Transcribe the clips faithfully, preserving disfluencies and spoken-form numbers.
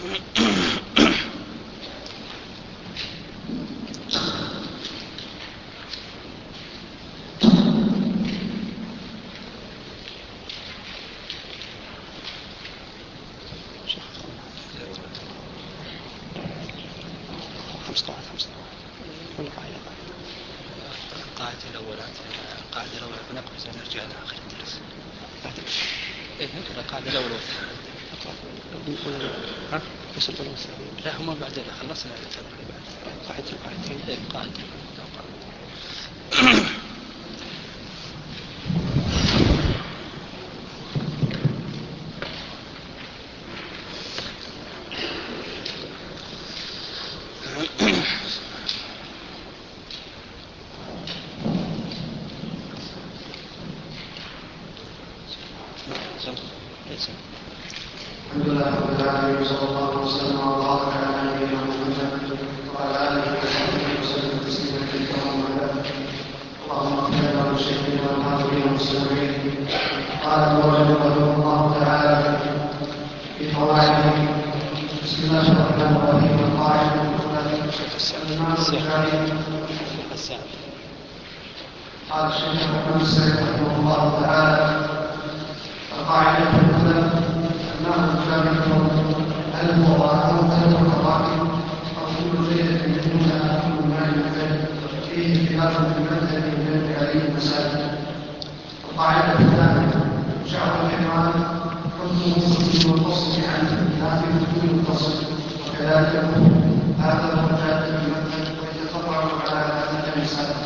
القاعدة الأولى القاعدة الأولى بنقص نرجع إلى آخر الدرس. إيه نقرأ القاعدة الأولى. ها؟ بس الأولى والثانية. لا هما بعد خلصنا الثانية بعد. قاعدة القاعدتين. إيه قاعدة. الحمد لله رب العالمين وصلى الله وسلم وبارك على نبينا محمد وعلى اله وصحبه وسلم تسليما كثيرا وبعد. اللهم اغفر لنا ولشيخنا والحاضرين والمستمعين. قال الرجل رحمه الله تعالى في قواعده. بسم الله الرحمن الرحيم. القاعده الاولى المعنى الثاني. قال الشيخ محمد السيد رحمه الله تعالى القاعده الاولى المعنى الثاني هل هو واحد ثلاث مراتب او كل ليله منهما كل ما يمثل فيه خلاف في المذهب من هذه المسائل. القاعده الثانيه شعر الحمار حكم المسلم والفصل عن خلاف في المتصل وكذلك هذا هو الجاد في المذهب ويتفرع على هذه المسائل.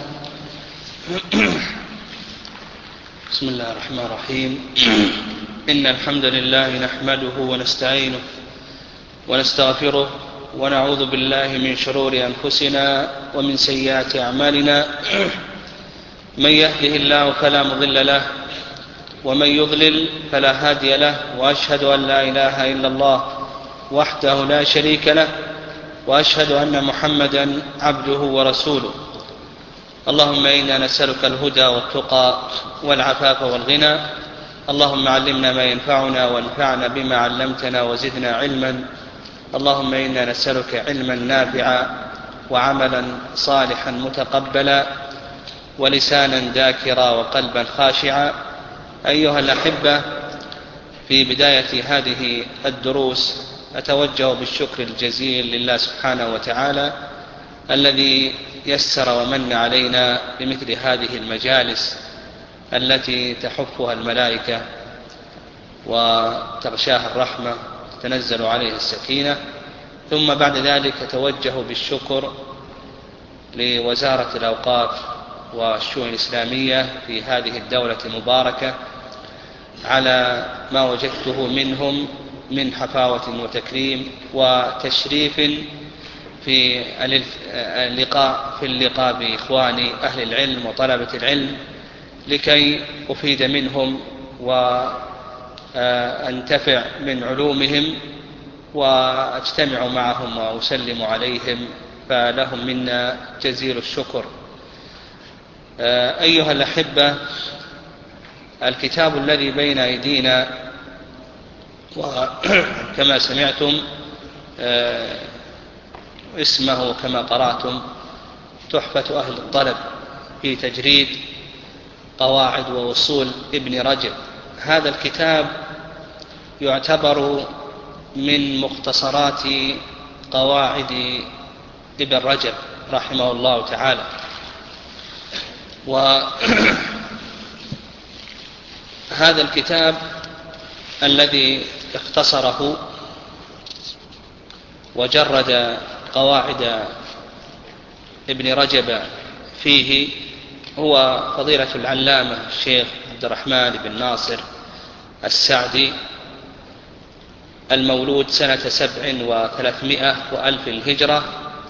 بسم الله الرحمن الرحيم. إن الحمد لله نحمده ونستعينه ونستغفره ونعوذ بالله من شرور أنفسنا ومن سيئات أعمالنا. من يهده الله فلا مضل له ومن يضلل فلا هادي له، وأشهد أن لا إله إلا الله وحده لا شريك له، وأشهد أن محمدا عبده ورسوله. اللهم إنا نسألك الهدى والتقى والعفاف والغنى. اللهم علمنا ما ينفعنا وانفعنا بما علمتنا وزدنا علما. اللهم إنا نسألك علما نافعا وعملا صالحا متقبلا ولسانا ذاكرا وقلبا خاشعا. أيها الأحبة، في بداية هذه الدروس أتوجه بالشكر الجزيل لله سبحانه وتعالى الذي يسر ومن علينا بمثل هذه المجالس التي تحفها الملائكة وتغشاها الرحمة تنزل عليه السكينة. ثم بعد ذلك أتوجه بالشكر لوزارة الأوقاف والشؤون الإسلامية في هذه الدولة المباركة على ما وجدته منهم من حفاوة وتكريم وتشريف في اللقاء في اللقاء بإخواني أهل العلم وطلبة العلم لكي أفيد منهم وأنتفع من علومهم وأجتمع معهم وأسلم عليهم، فلهم منا جزيل الشكر. أيها الأحبة، الكتاب الذي بين أيدينا وكما سمعتم اسمه كما قرأتم تحفة أهل الطلب في تجريد قواعد ووصول ابن رجب. هذا الكتاب يعتبر من مختصرات قواعد ابن رجب رحمه الله تعالى. وهذا الكتاب الذي اختصره وجرد قواعد ابن رجب فيه هو فضيلة العلامة الشيخ عبد الرحمن بن ناصر السعدي، المولود سنة سبع وثلاثمائة وألف الهجرة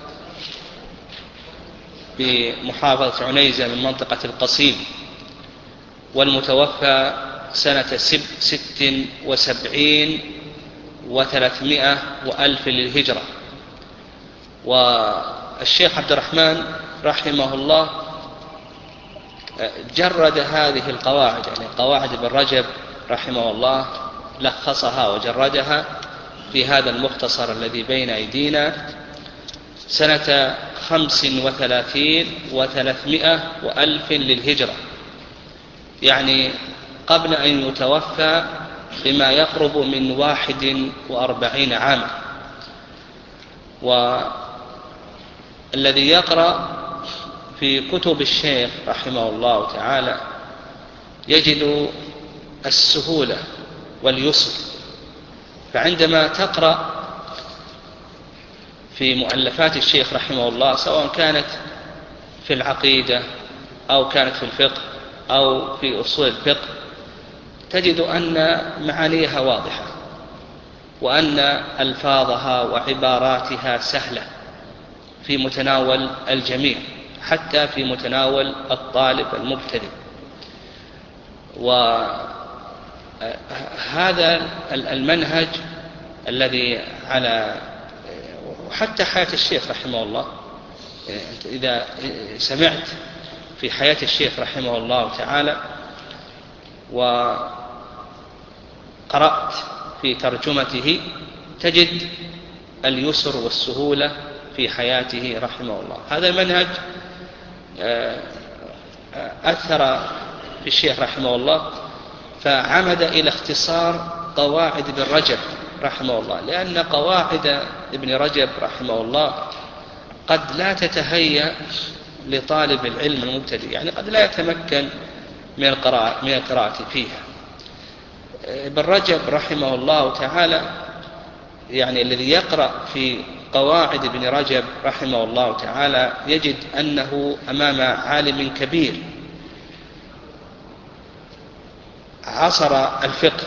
بمحافظة عنيزة من منطقة القصيم، والمتوفى سنة ست وسبعين وثلاثمائة وألف للهجرة. والشيخ عبد الرحمن رحمه الله جرد هذه القواعد، يعني قواعد ابن رجب رحمه الله لخصها وجردها في هذا المختصر الذي بين أيدينا سنة خمس وثلاثين وثلاثمائة وألف للهجرة، يعني قبل أن يتوفى بما يقرب من واحد وأربعين عاما. والذي يقرأ في كتب الشيخ رحمه الله تعالى يجد السهولة واليسر، فعندما تقرأ في مؤلفات الشيخ رحمه الله سواء كانت في العقيدة أو كانت في الفقه أو في أصول الفقه تجد أن معانيها واضحة، وأن ألفاظها وعباراتها سهلة في متناول الجميع، حتى في متناول الطالب المبتدئ. وهذا المنهج الذي على حتى حياة الشيخ رحمه الله، إذا سمعت في حياة الشيخ رحمه الله تعالى وقرأت في ترجمته تجد اليسر والسهولة في حياته رحمه الله. هذا المنهج أثر في الشيخ رحمه الله، فعمد إلى اختصار قواعد ابن رجب رحمه الله، لأن قواعد ابن رجب رحمه الله قد لا تتهيأ لطالب العلم المبتدئ، يعني قد لا يتمكن من القراءة, من القراءة فيها. ابن رجب رحمه الله تعالى يعني الذي يقرأ في قواعد ابن رجب رحمه الله تعالى يجد أنه أمام عالم كبير عصر الفقه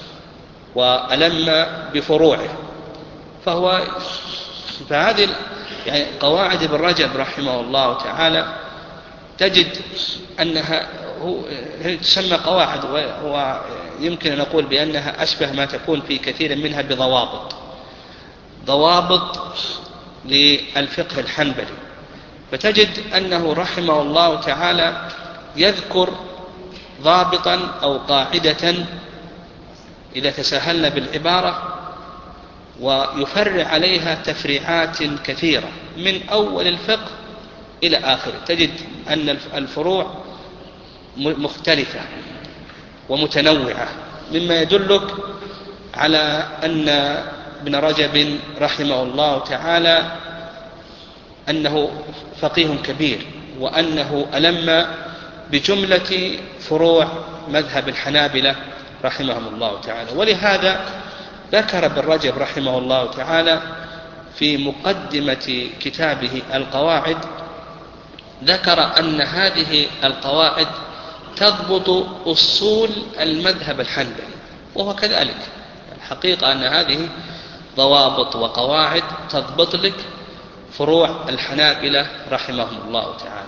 وألم بفروعه، فهو فهذه يعني قواعد ابن رجب رحمه الله تعالى تجد أنها تسمى قواعد، ويمكن أن نقول بأنها أشبه ما تكون في كثير منها بضوابط ضوابط للفقه الحنبلي. فتجد أنه رحمه الله تعالى يذكر ضابطا أو قاعدة إذا تساهلنا بالعبارة، ويفرع عليها تفريعات كثيرة من أول الفقه إلى آخره. تجد أن الفروع مختلفة ومتنوعة، مما يدلك على أن ابن رجب رحمه الله تعالى أنه فقيه كبير، وأنه ألم بجملة فروع مذهب الحنابلة رحمهم الله تعالى. ولهذا ذكر ابن رجب رحمه الله تعالى في مقدمة كتابه القواعد، ذكر أن هذه القواعد تضبط أصول المذهب الحنبلي، وهو كذلك. الحقيقة أن هذه ضوابط وقواعد تضبط لك فروع الحنابلة رحمهم الله تعالى.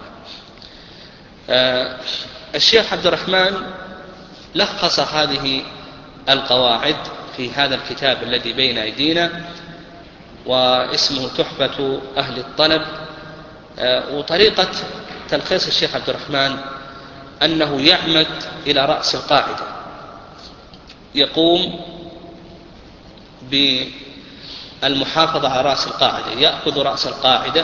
آه الشيخ عبد الرحمن لخص هذه القواعد في هذا الكتاب الذي بين أيدينا، واسمه تحفة أهل الطلب. آه وطريقة تلخيص الشيخ عبد الرحمن أنه يعمد إلى رأس القاعدة، يقوم بالمحافظة على رأس القاعدة، يأخذ رأس القاعدة،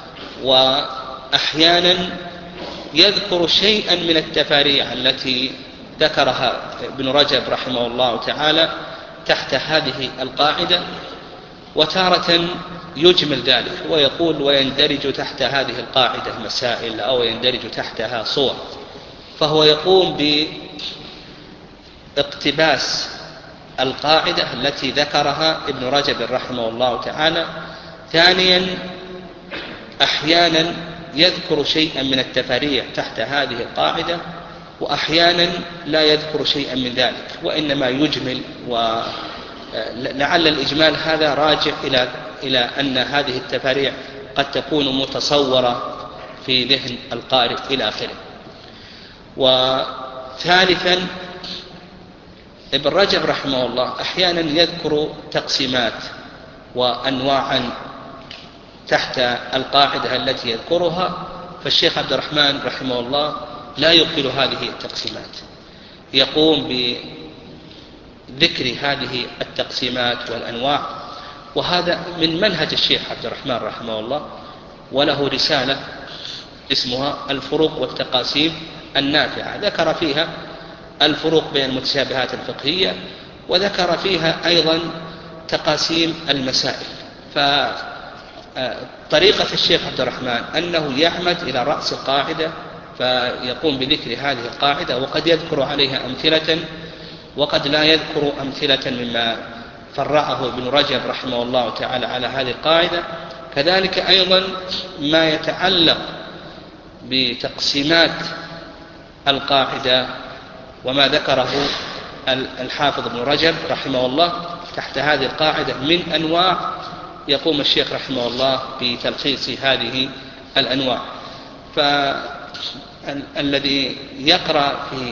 وأحيانا يذكر شيئا من التفاريع التي ذكرها ابن رجب رحمه الله تعالى تحت هذه القاعدة، وتارة يجمل ذلك ويقول ويندرج تحت هذه القاعدة مسائل أو يندرج تحتها صور. فهو يقوم باقتباس القاعدة التي ذكرها ابن رجب رحمه الله تعالى. ثانيا أحيانا يذكر شيئا من التفاريع تحت هذه القاعدة، وأحيانا لا يذكر شيئا من ذلك وإنما يجمل، ولعل الإجمال هذا راجع إلى إلى أن هذه التفاريع قد تكون متصورة في ذهن القارئ إلى آخره. وثالثا ابن رجب رحمه الله أحيانا يذكر تقسيمات وأنواعا تحت القاعدة التي يذكرها، فالشيخ عبد الرحمن رحمه الله لا يقبل هذه التقسيمات، يقوم ذكر هذه التقسيمات والأنواع، وهذا من منهج الشيخ عبد الرحمن رحمه الله، وله رسالة اسمها الفروق والتقاسيم النافعة، ذكر فيها الفروق بين المتشابهات الفقهية، وذكر فيها أيضا تقاسيم المسائل. فطريقة الشيخ عبد الرحمن أنه يعمد إلى رأس القاعدة فيقوم بذكر هذه القاعدة، وقد يذكر عليها أمثلة وقد لا يذكر أمثلة مما فرعه ابن رجب رحمه الله تعالى على هذه القاعدة. كذلك أيضا ما يتعلق بتقسيمات القاعدة وما ذكره الحافظ ابن رجب رحمه الله تحت هذه القاعدة من أنواع، يقوم الشيخ رحمه الله بتلخيص هذه الأنواع. فالذي يقرأ في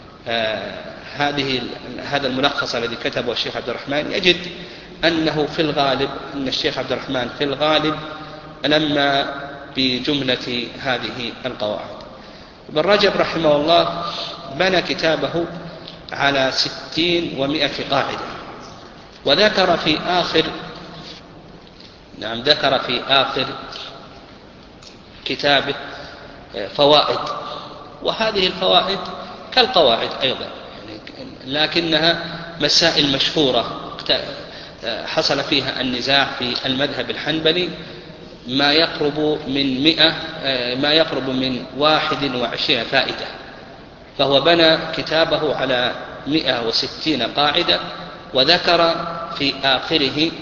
هذه هذا الملخص الذي كتبه الشيخ عبد الرحمن يجد أنه في الغالب أن الشيخ عبد الرحمن في الغالب لما بجملة هذه القواعد. ابن رجب رحمه الله بنى كتابه على ستين ومائة قاعدة، وذكر في آخر نعم ذكر في آخر كتابه فوائد، وهذه الفوائد كالقواعد أيضا يعني، لكنها مسائل مشهورة حصل فيها النزاع في المذهب الحنبلي ما يقرب من مئة ما يقرب من واحد وعشرين فائدة، فهو بنى كتابه على مئة وستين قاعدة، وذكر في آخره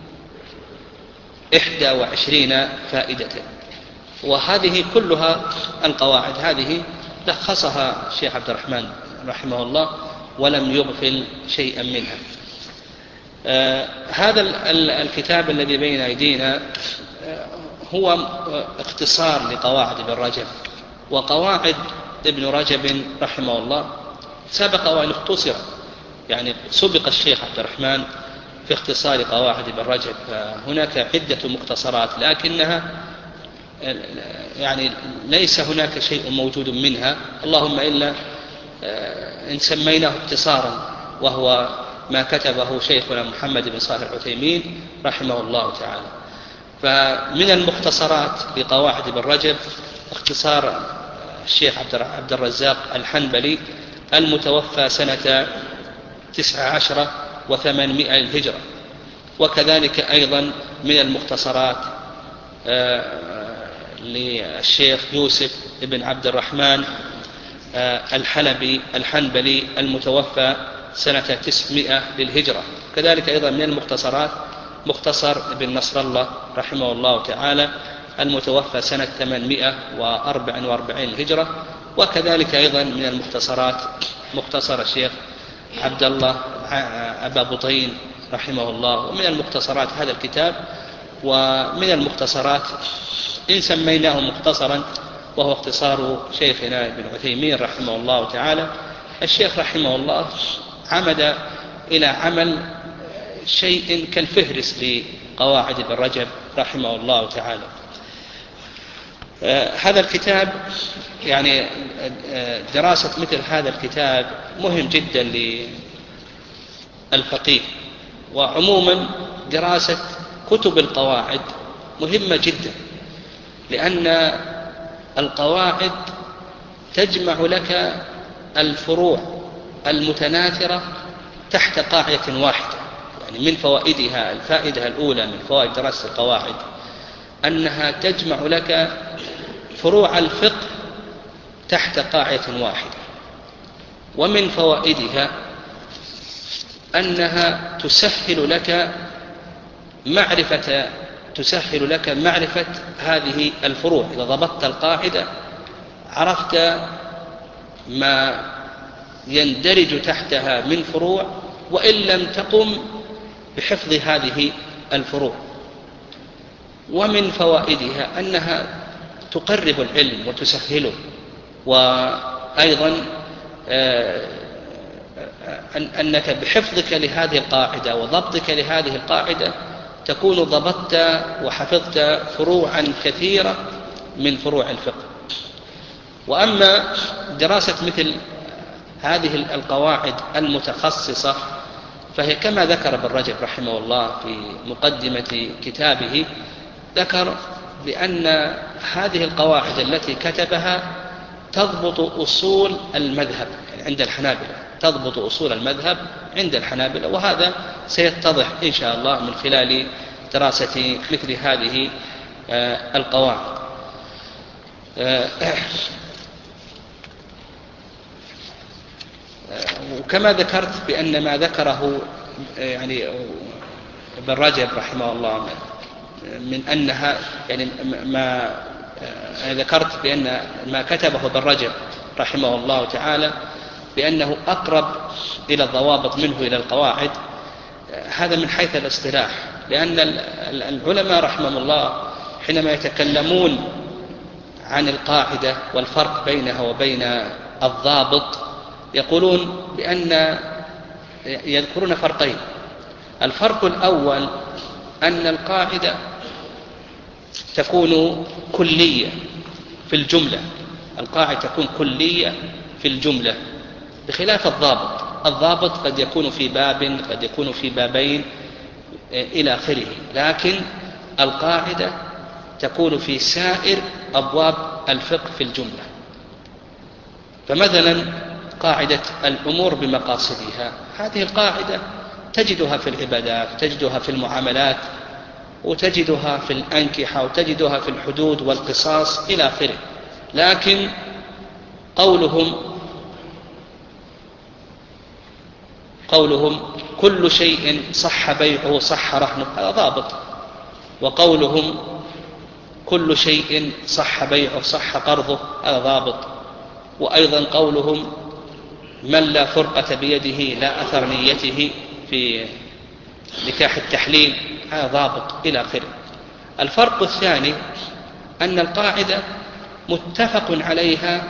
إحدى وعشرين فائدة، وهذه كلها القواعد هذه لخصها الشيخ عبد الرحمن رحمه الله ولم يغفل شيئا منها. آه هذا الكتاب الذي بين أيدينا آه هو اختصار لقواعد ابن رجب، وقواعد ابن رجب رحمه الله سبق وأن اختصر، يعني سبق الشيخ عبد الرحمن في اختصار قواعد ابن رجب، فهناك عدة مختصرات لكنها يعني ليس هناك شيء موجود منها، اللهم إلا إن سميناه اختصارا، وهو ما كتبه شيخنا محمد بن صالح العثيمين رحمه الله تعالى. فمن المختصرات لقواعد ابن رجب اختصار الشيخ عبد الرزاق الحنبلي المتوفى سنة تسع عشر وثمانمائة للهجرة، وكذلك أيضا من المختصرات للشيخ يوسف بن عبد الرحمن الحلبي الحنبلي المتوفى سنة تسعمائة للهجرة. كذلك أيضا من المختصرات مختصر ابن نصر الله رحمه الله تعالى المتوفى سنة ثمانمائة وأربعة وأربعين للهجرة. وكذلك أيضا من المختصرات مختصر الشيخ عبد الله أبا بطين رحمه الله. ومن المختصرات هذا الكتاب، ومن المختصرات إن سميناه مختصرا وهو اختصار شيخنا ابن عثيمين رحمه الله تعالى. الشيخ رحمه الله عمد إلى عمل شيء كالفهرس لقواعد ابن رجب رحمه الله تعالى. آه هذا الكتاب يعني آه دراسة مثل هذا الكتاب مهم جدا للفقيه، وعموما دراسة كتب القواعد مهمة جدا، لأن القواعد تجمع لك الفروع المتناثرة تحت قاعدة واحدة. يعني من فوائدها الفائدة الأولى من فوائد دراسة القواعد أنها تجمع لك فروع الفقه تحت قاعدة واحدة، ومن فوائدها أنها تسهل لك معرفة تسهل لك معرفة هذه الفروع. إذا ضبطت القاعدة عرفت ما يندرج تحتها من فروع، وإن لم تقم بحفظ هذه الفروع. ومن فوائدها أنها تقرب العلم وتسهله، وأيضا أنك بحفظك لهذه القاعدة وضبطك لهذه القاعدة تكون ضبطت وحفظت فروعا كثيرة من فروع الفقه. وأما دراسة مثل هذه القواعد المتخصصة فهي كما ذكر ابن رجب رحمه الله في مقدمة كتابه، ذكر بأن هذه القواعد التي كتبها تضبط أصول المذهب عند الحنابلة، تضبط أصول المذهب عند الحنابلة، وهذا سيتضح إن شاء الله من خلال دراسة مثل هذه القواعد. وكما ذكرت بأن ما ذكره يعني ابن رجب رحمه الله من أنها يعني ما ذكرت بأن ما كتبه ابن رجب رحمه الله تعالى بأنه أقرب إلى الضوابط منه إلى القواعد، هذا من حيث الاصطلاح، لأن العلماء رحمهم الله حينما يتكلمون عن القاعدة والفرق بينها وبين الضابط يقولون بأن يذكرون فرقين. الفرق الأول أن القاعدة تكون كلية في الجملة، القاعدة تكون كلية في الجملة بخلاف الضابط. الضابط قد يكون في باب، قد يكون في بابين إلى آخره، لكن القاعدة تكون في سائر أبواب الفقه في الجملة. فمثلا قاعدة الأمور بمقاصدها، هذه القاعدة تجدها في العبادات، تجدها في المعاملات، وتجدها في الأنكحة، وتجدها في الحدود والقصاص إلى آخره. لكن قولهم قولهم كل شيء صح بيعه صح رهنه، هذا ضابط. وقولهم كل شيء صح بيعه صح قرضه، هذا ضابط. وأيضا قولهم من لا فرقة بيده لا أثر نيته في نكاح التحليل، هذا ضابط إلى آخره. الفرق الثاني أن القاعدة متفق عليها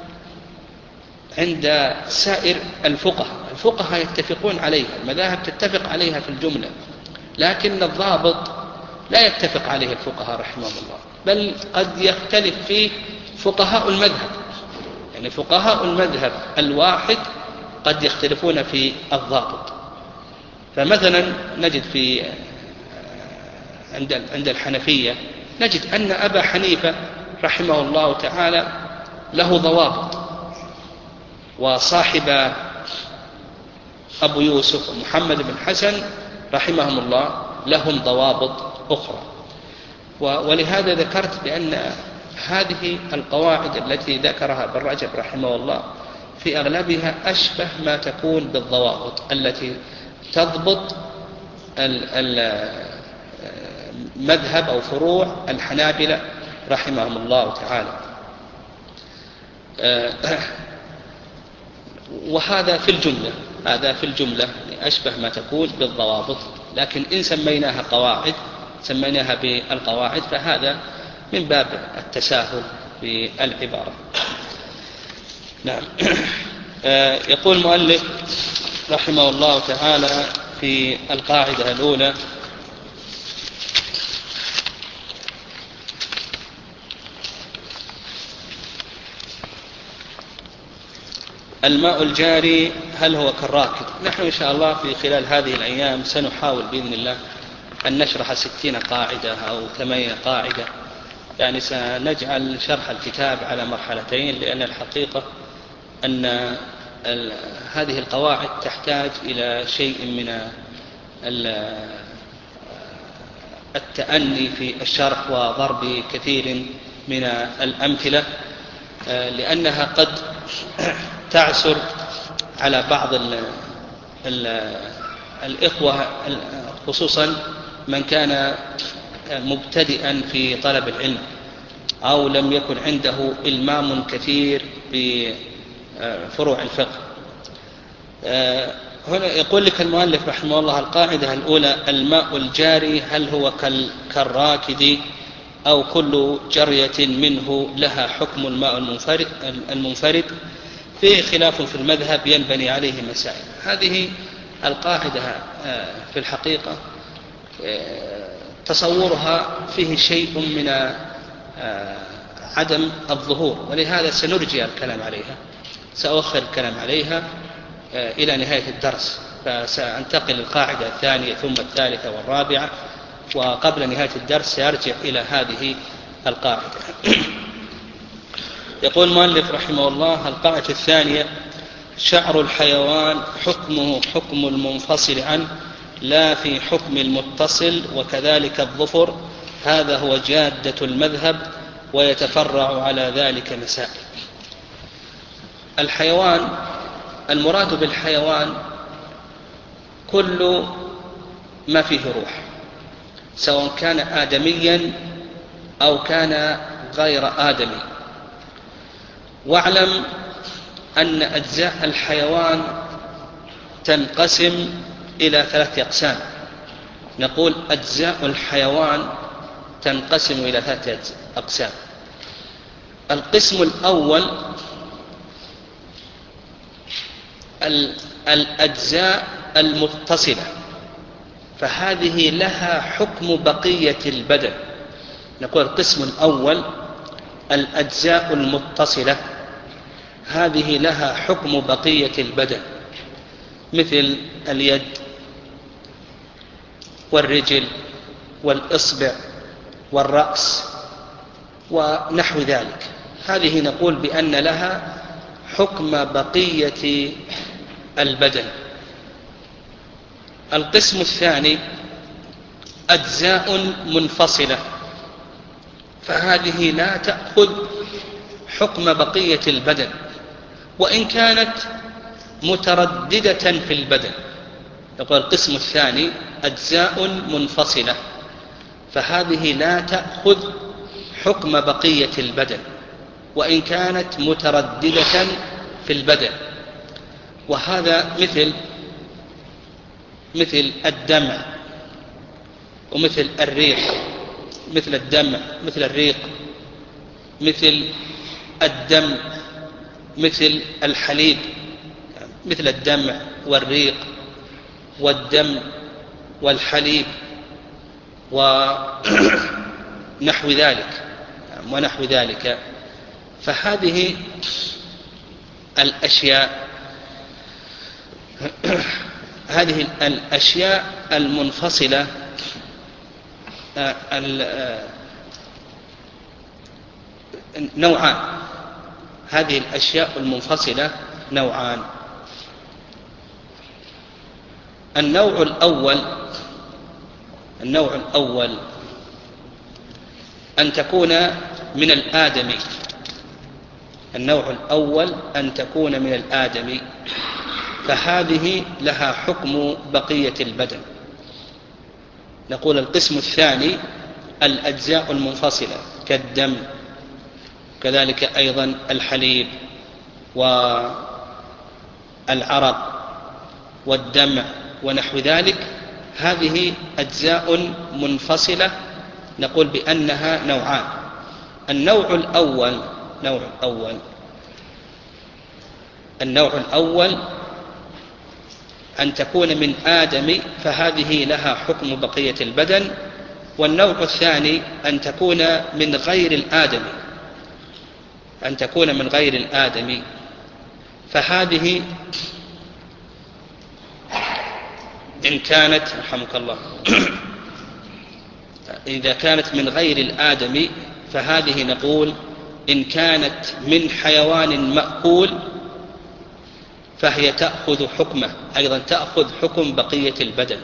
عند سائر الفقهاء، الفقهاء يتفقون عليها، المذاهب تتفق عليها في الجملة، لكن الضابط لا يتفق عليه الفقهاء رحمهم الله، بل قد يختلف فيه فقهاء المذهب، يعني فقهاء المذهب الواحد قد يختلفون في الضابط. فمثلا نجد في عند عند الحنفية نجد أن أبا حنيفة رحمه الله تعالى له ضوابط، وصاحب أبو يوسف ومحمد بن حسن رحمهم الله لهم ضوابط أخرى. ولهذا ذكرت بأن هذه القواعد التي ذكرها ابن رجب رحمه الله في أغلبها أشبه ما تكون بالضوابط التي تضبط المذهب أو فروع الحنابلة رحمهم الله تعالى. وهذا في الجملة، هذا في الجملة أشبه ما تكون بالضوابط، لكن إن سميناها قواعد سميناها بالقواعد فهذا من باب التساهل في العبارة. نعم. يقول المؤلف رحمه الله تعالى في القاعدة الأولى: الماء الجاري هل هو كالراكد؟ نحن إن شاء الله في خلال هذه الأيام سنحاول بإذن الله أن نشرح ستين قاعدة أو ثمانين قاعدة، يعني سنجعل شرح الكتاب على مرحلتين، لأن الحقيقة أن هذه القواعد تحتاج إلى شيء من التأني في الشرح وضرب كثير من الأمثلة، لأنها قد تعسر على بعض ال ال الإخوة، خصوصا من كان مبتدئا في طلب العلم أو لم يكن عنده إلمام كثير بفروع الفقه. هنا يقول لك المؤلف رحمه الله: القاعدة الأولى: الماء الجاري هل هو كالراكد أو كل جرية منه لها حكم الماء المنفرد, المنفرد فيه خلاف في المذهب ينبني عليه مسائل. هذه القاعدة في الحقيقة تصورها فيه شيء من عدم الظهور، ولهذا سنرجع الكلام عليها، سأؤخر الكلام عليها إلى نهاية الدرس، فسأنتقل للقاعدة الثانية ثم الثالثة والرابعة، وقبل نهاية الدرس سأرجع إلى هذه القاعدة. يقول المؤلف رحمه الله: القاعدة الثانية: شعر الحيوان حكمه حكم المنفصل عنه لا في حكم المتصل، وكذلك الظفر. هذا هو جادة المذهب، ويتفرع على ذلك مسائل. الحيوان، المراد بالحيوان كل ما فيه روح، سواء كان آدميا أو كان غير آدمي. واعلم أن أجزاء الحيوان تنقسم إلى ثلاثة أقسام. نقول أجزاء الحيوان تنقسم إلى ثلاثة أقسام. القسم الأول الأجزاء المتصلة، فهذه لها حكم بقية البدن. نقول القسم الأول الأجزاء المتصلة، هذه لها حكم بقية البدن، مثل اليد والرجل والإصبع والرأس ونحو ذلك. هذه نقول بأن لها حكم بقية البدن. القسم الثاني أجزاء منفصلة، فهذه لا تأخذ حكم بقية البدن وإن كانت مترددة في البدن. يقول القسم الثاني أجزاء منفصلة، فهذه لا تأخذ حكم بقية البدن وإن كانت مترددة في البدن. وهذا مثل مثل الدمع، ومثل الريح، مثل الدمع مثل الريق، مثل الدم مثل الحليب، مثل الدمع والريق والدم والحليب ونحو ذلك ونحو ذلك. فهذه الأشياء هذه الأشياء المنفصلة نوعان. هذه الأشياء المنفصلة نوعان. النوع الأول النوع الأول أن تكون من الآدمي. النوع الأول أن تكون من الآدمي، فهذه لها حكم بقية البدن. نقول القسم الثاني الأجزاء المنفصلة كالدم، كذلك أيضا الحليب والعرق والدمع ونحو ذلك. هذه أجزاء منفصلة، نقول بأنها نوعان. النوع الأول نوع الأول النوع الأول أن تكون من آدم، فهذه لها حكم بقية البدن. والنوع الثاني أن تكون من غير الآدم أن تكون من غير الآدم فهذه إن كانت رحمك الله إذا كانت من غير الآدم فهذه نقول إن كانت من حيوان مأكول فهي تأخذ حكمه، أيضا تأخذ حكم بقية البدن.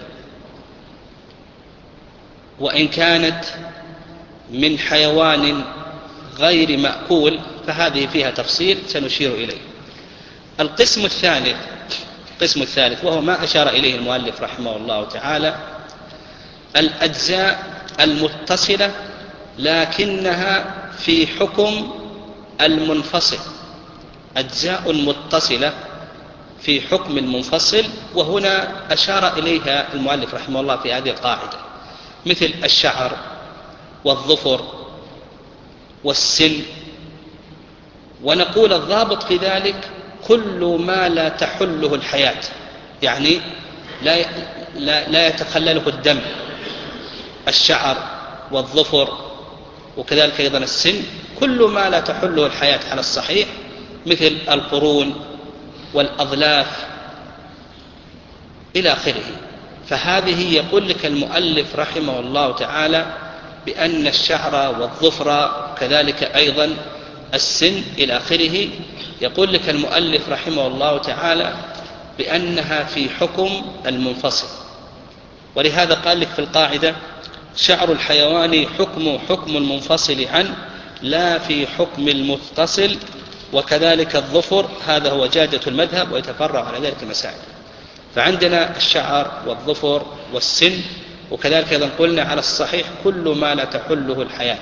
وإن كانت من حيوان غير مأكول فهذه فيها تفصيل سنشير إليه. القسم الثالث القسم الثالث وهو ما أشار إليه المؤلف رحمه الله تعالى، الأجزاء المتصلة لكنها في حكم المنفصل. أجزاء متصلة في حكم المنفصل، وهنا أشار إليها المؤلف رحمه الله في هذه القاعدة، مثل الشعر والظفر والسن. ونقول الضابط في ذلك كل ما لا تحله الحياة، يعني لا لا, لا يتخلله الدم، الشعر والظفر وكذلك أيضا السن، كل ما لا تحله الحياة على الصحيح، مثل القرون والأظلاف إلى آخره. فهذه يقول لك المؤلف رحمه الله تعالى بأن الشعر والظفر كذلك أيضا السن إلى آخره، يقول لك المؤلف رحمه الله تعالى بأنها في حكم المنفصل. ولهذا قال لك في القاعدة: شعر الحيوان حكم حكم المنفصل عنه لا في حكم المتصل، وكذلك الظفر. هذا هو جادة المذهب، ويتفرع على ذلك المسائل. فعندنا الشعر والظفر والسن، وكذلك أيضا قلنا على الصحيح كل ما لا تحله الحياة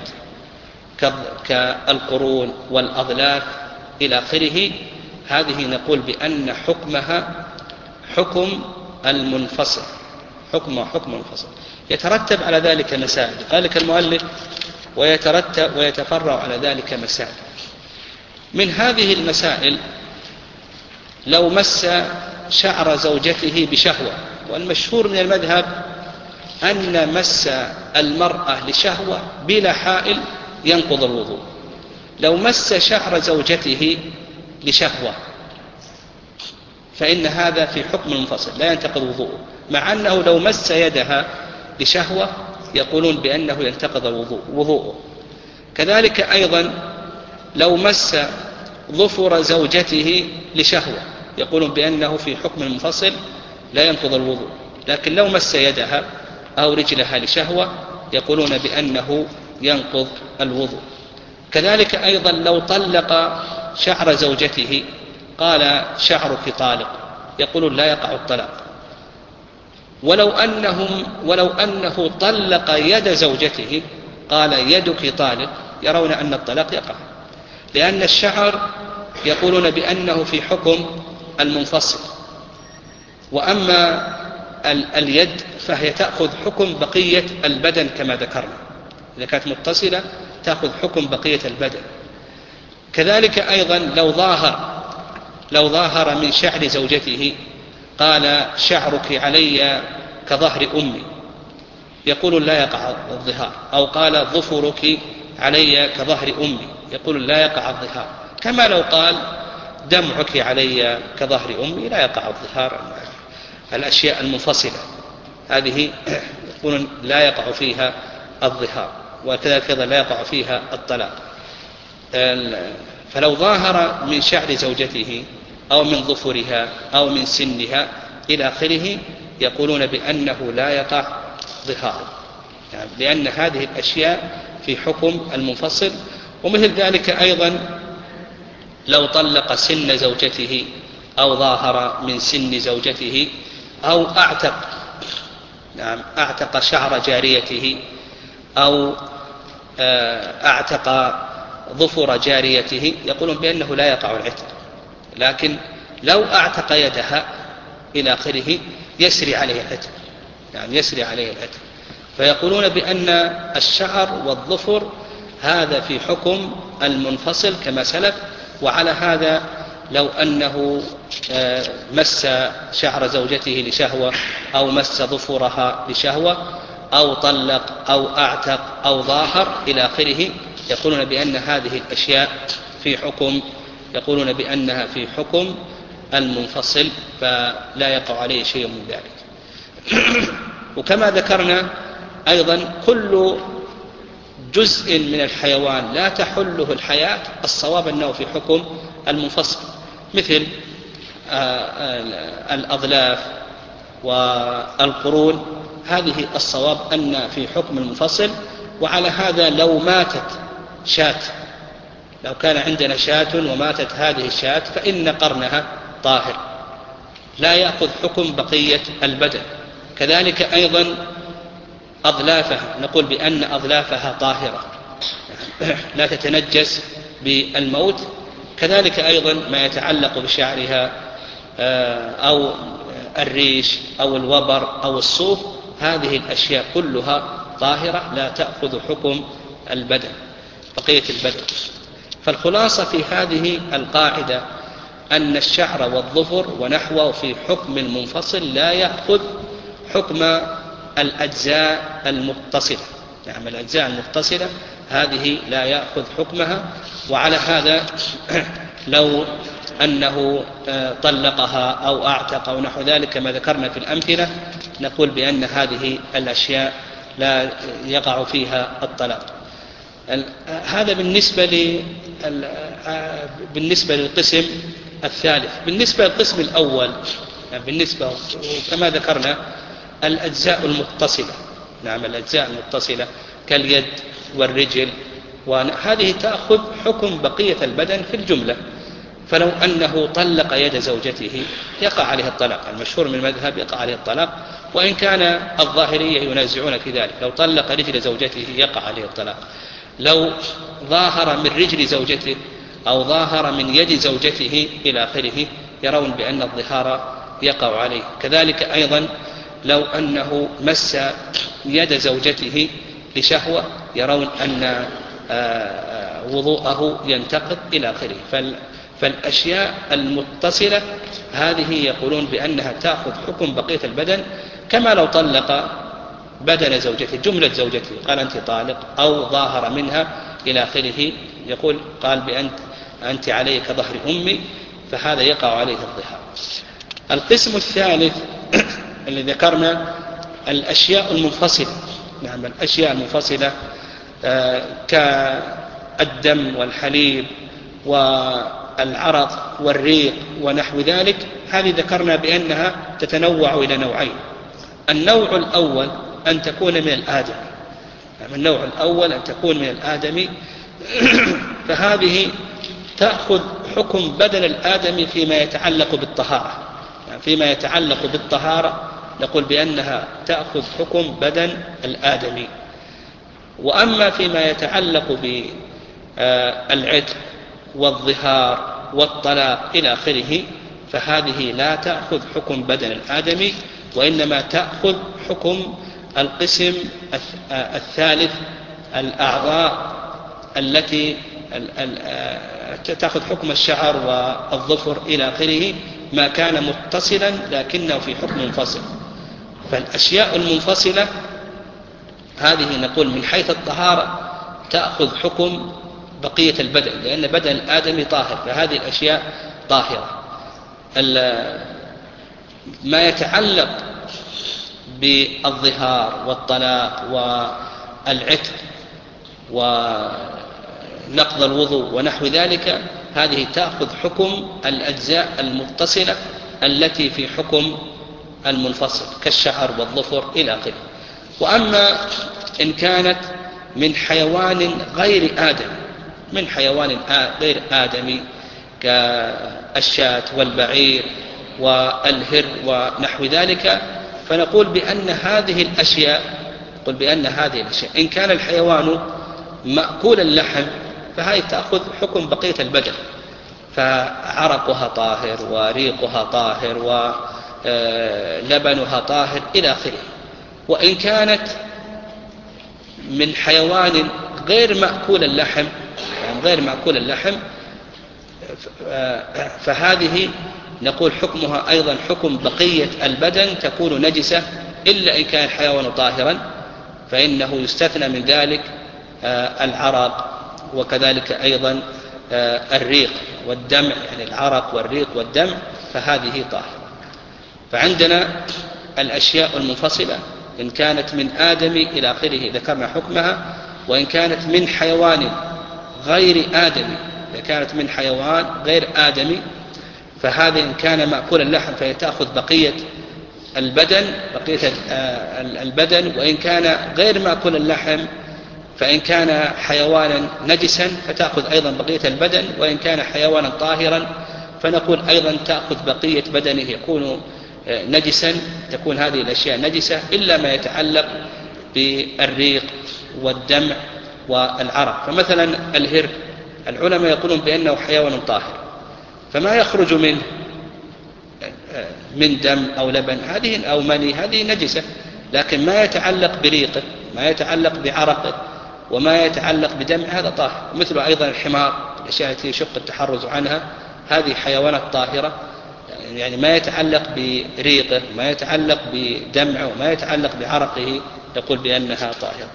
كالقرون والأظلاف إلى آخره. هذه نقول بأن حكمها حكم المنفصل، حكمها حكم المنفصل. يترتب على ذلك مسائل. قال لك المؤلف: ويترتب ويتفرع على ذلك مسائل. من هذه المسائل: لو مس شعر زوجته بشهوة، والمشهور من المذهب أن مس المرأة لشهوة بلا حائل ينقض الوضوء. لو مس شعر زوجته لشهوة فإن هذا في حكم المنفصل لا ينتقض وضوءه، مع أنه لو مس يدها لشهوة يقولون بأنه ينتقض وضوءه. كذلك أيضا لو مس ظفر زوجته لشهوة يقولون بأنه في حكم المنفصل لا ينقض الوضوء. لكن لو مس يدها أو رجلها لشهوة يقولون بأنه ينقض الوضوء. كذلك أيضا لو طلق شعر زوجته، قال: شعرك طالق، يقولون لا يقع الطلاق. ولو أنهم ولو أنه طلق يد زوجته، قال: يدك طالق، يرون أن الطلاق يقع، لأن الشعر يقولون بأنه في حكم المنفصل. وأما اليد فهي تأخذ حكم بقية البدن كما ذكرنا، إذا كانت متصلة تأخذ حكم بقية البدن. كذلك أيضا لو ظاهر لو ظاهر من شعر زوجته، قال: شعرك علي كظهر أمي، يقول لا يقع الظهار. أو قال: ظفرك علي كظهر أمي، يقول لا يقع الظهار. كما لو قال: دمعك علي كظهر أمي، لا يقع الظهار. الأشياء المنفصلة هذه يقولون لا يقع فيها الظهار، وكذلك أيضا لا يقع فيها الطلاق. فلو ظاهر من شعر زوجته أو من ظفرها أو من سنها إلى آخره يقولون بأنه لا يقع ظهار، يعني لأن هذه الأشياء في حكم المنفصل. ومثل ذلك أيضا لو طلق سن زوجته أو ظاهر من سن زوجته أو أعتق نعم أعتق شعر جاريته أو أعتق ظفر جاريته، يقولون بأنه لا يقع العتق. لكن لو أعتق يدها إلى آخره يسري عليه العتق، يعني يسري عليه العتق. فيقولون بأن الشعر والظفر هذا في حكم المنفصل كما سلف. وعلى هذا لو أنه مس شعر زوجته لشهوة أو مس ظفرها لشهوة أو طلق أو أعتق أو ظاهر إلى آخره يقولون بأن هذه الأشياء في حكم يقولون بأنها في حكم المنفصل، فلا يقع عليه شيء من ذلك. وكما ذكرنا أيضا كل جزء من الحيوان لا تحله الحياة، الصواب أنه في حكم المنفصل، مثل الأظلاف والقرون، هذه الصواب أن في حكم المنفصل. وعلى هذا لو ماتت شاة، لو كان عندنا شاة وماتت هذه الشاة فإن قرنها طاهر لا يأخذ حكم بقية البدن. كذلك أيضا أظلافها نقول بأن أظلافها طاهرة لا تتنجس بالموت. كذلك أيضا ما يتعلق بشعرها أو الريش أو الوبر أو الصوف، هذه الأشياء كلها طاهرة لا تأخذ حكم البدن بقية البدن. فالخلاصة في هذه القاعدة أن الشعر والظفر ونحوه في حكم المنفصل لا يأخذ حكم الأجزاء المتصلة، يعني الأجزاء المتصلة هذه لا يأخذ حكمها. وعلى هذا لو أنه طلقها أو أعتق أو نحو ذلك كما ذكرنا في الأمثلة، نقول بأن هذه الأشياء لا يقع فيها الطلاق. هذا بالنسبة ل بالنسبة للقسم الثالث. بالنسبة للقسم الأول، بالنسبة كما ذكرنا الأجزاء المتصلة، نعم الأجزاء المتصلة كاليد والرجل، وهذه تأخذ حكم بقية البدن في الجملة. فلو أنه طلق يد زوجته يقع عليه الطلاق، المشهور من المذهب يقع عليه الطلاق، وإن كان الظاهرية ينازعون في ذلك. لو طلق رجل زوجته يقع عليه الطلاق، لو ظاهر من رجل زوجته أو ظاهر من يد زوجته إلى آخره يرون بأن الظهار يقع عليه. كذلك أيضا لو أنه مس يد زوجته لشهوة يرون أن وضوءه ينتقض إلى آخره. فالأشياء المتصلة هذه يقولون بأنها تأخذ حكم بقية البدن، كما لو طلق بدن زوجته، جملة زوجته، قال أنت طالق أو ظاهر منها إلى آخره، يقول قال بأنت أنت علي كظهر أمي، فهذا يقع عليه الظهار. القسم الثالث اللي ذكرنا الأشياء المنفصلة، نعم الأشياء المنفصلة آه كالدم والحليب والعرق والريق ونحو ذلك، هذه ذكرنا بأنها تتنوع إلى نوعين. النوع الأول أن تكون من الآدمي، يعني النوع الأول أن تكون من الآدمي فهذه تأخذ حكم بدن الآدمي فيما يتعلق بالطهارة، يعني فيما يتعلق بالطهارة نقول بأنها تأخذ حكم بدن الآدمي. وأما فيما يتعلق بالعتق والظهار والطلاق إلى آخره فهذه لا تأخذ حكم بدن الآدمي، وإنما تأخذ حكم القسم الثالث، الأعضاء التي تأخذ حكم الشعر والظفر إلى آخره، ما كان متصلا لكنه في حكم منفصل. فالأشياء المنفصلة هذه نقول من حيث الطهارة تأخذ حكم بقية البدن، لأن بدن الآدمي طاهر، فهذه الأشياء طاهرة. ما يتعلق بالظهار والطلاق والعتق ونقض الوضوء ونحو ذلك هذه تأخذ حكم الأجزاء المتصلة التي في حكم المنفصل كالشعر والظفر إلى آخره. وأما إن كانت من حيوان غير آدمي، من حيوان غير آدمي كالشاة والبعير والهر ونحو ذلك، فنقول بأن هذه الأشياء نقول بأن هذه الأشياء إن كان الحيوان مأكول اللحم فهذه تأخذ حكم بقية البدن، فعرقها طاهر وريقها طاهر ولبنها طاهر إلى آخره. وإن كانت من حيوان غير مأكول اللحم، يعني غير مأكول اللحم، فهذه نقول حكمها أيضا حكم بقية البدن، تكون نجسة إلا إن كان الحيوان طاهرا، فإنه يستثنى من ذلك العرق وكذلك أيضا الريق والدمع، يعني العرق والريق والدمع، فهذه طاهرة. فعندنا الأشياء المنفصلة إن كانت من آدمي إلى آخره ذكرنا حكمها، وإن كانت من حيوان غير آدمي، إذا كانت من حيوان غير آدمي فهذا إن كان مأكول اللحم فهي تأخذ بقية البدن بقية البدن وإن كان غير مأكول اللحم فإن كان حيوانا نجسا فتأخذ أيضا بقية البدن، وإن كان حيوانا طاهرا فنقول أيضا تأخذ بقية بدنه يكون نجسا، تكون هذه الأشياء نجسة إلا ما يتعلق بالريق والدمع والعرق. فمثلا الهر العلماء يقولون بأنه حيوان طاهر، فما يخرج منه من دم أو لبن هذه أو مني هذه نجسة، لكن ما يتعلق بريقه، ما يتعلق بعرقه، وما يتعلق بدم هذا طاهر. مثل أيضا الحمار، الأشياء التي يشق التحرز عنها هذه حيوانات طاهرة، يعني ما يتعلق بريقه، ما يتعلق بدمعه، ما يتعلق بعرقه يقول بأنها طاهرة.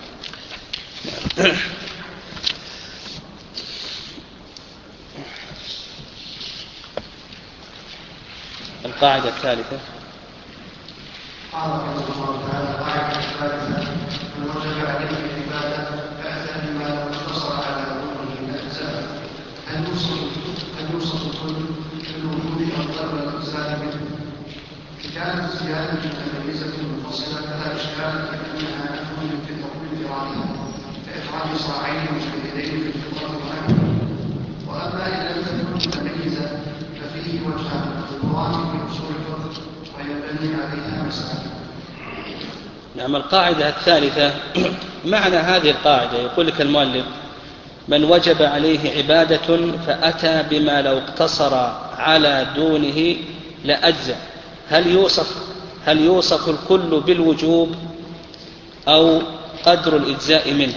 القاعدة الثالثة. قال رحمه الله تعالى: القاعدة الثالثة: من وجب عليه العبادة فأتى بما لو اقتصر على أمره لأجزاء. هل يوصف هل يوصف الكل بالوجود أفضل الأجزاء منه؟ كانت الزيادة متميزة منفصلة فلا إشكال لأنها نفي في الحكم فرعها كإخراج صاعين مجتهدين في الفطرة والأكل. وأما إن لم تكن متميزة ففيه وجهان ظهوران في أصول الفقه وينبني عليها مسائل. نعم. القاعدة الثالثة معنى هذه القاعدة يقول لك المؤلف: من وجب عليه عبادة فأتى بما لو اقتصر على دونه لأجزى. هل يوصف هل يوصف الكل بالوجوب أو قدر الإجزاء منه؟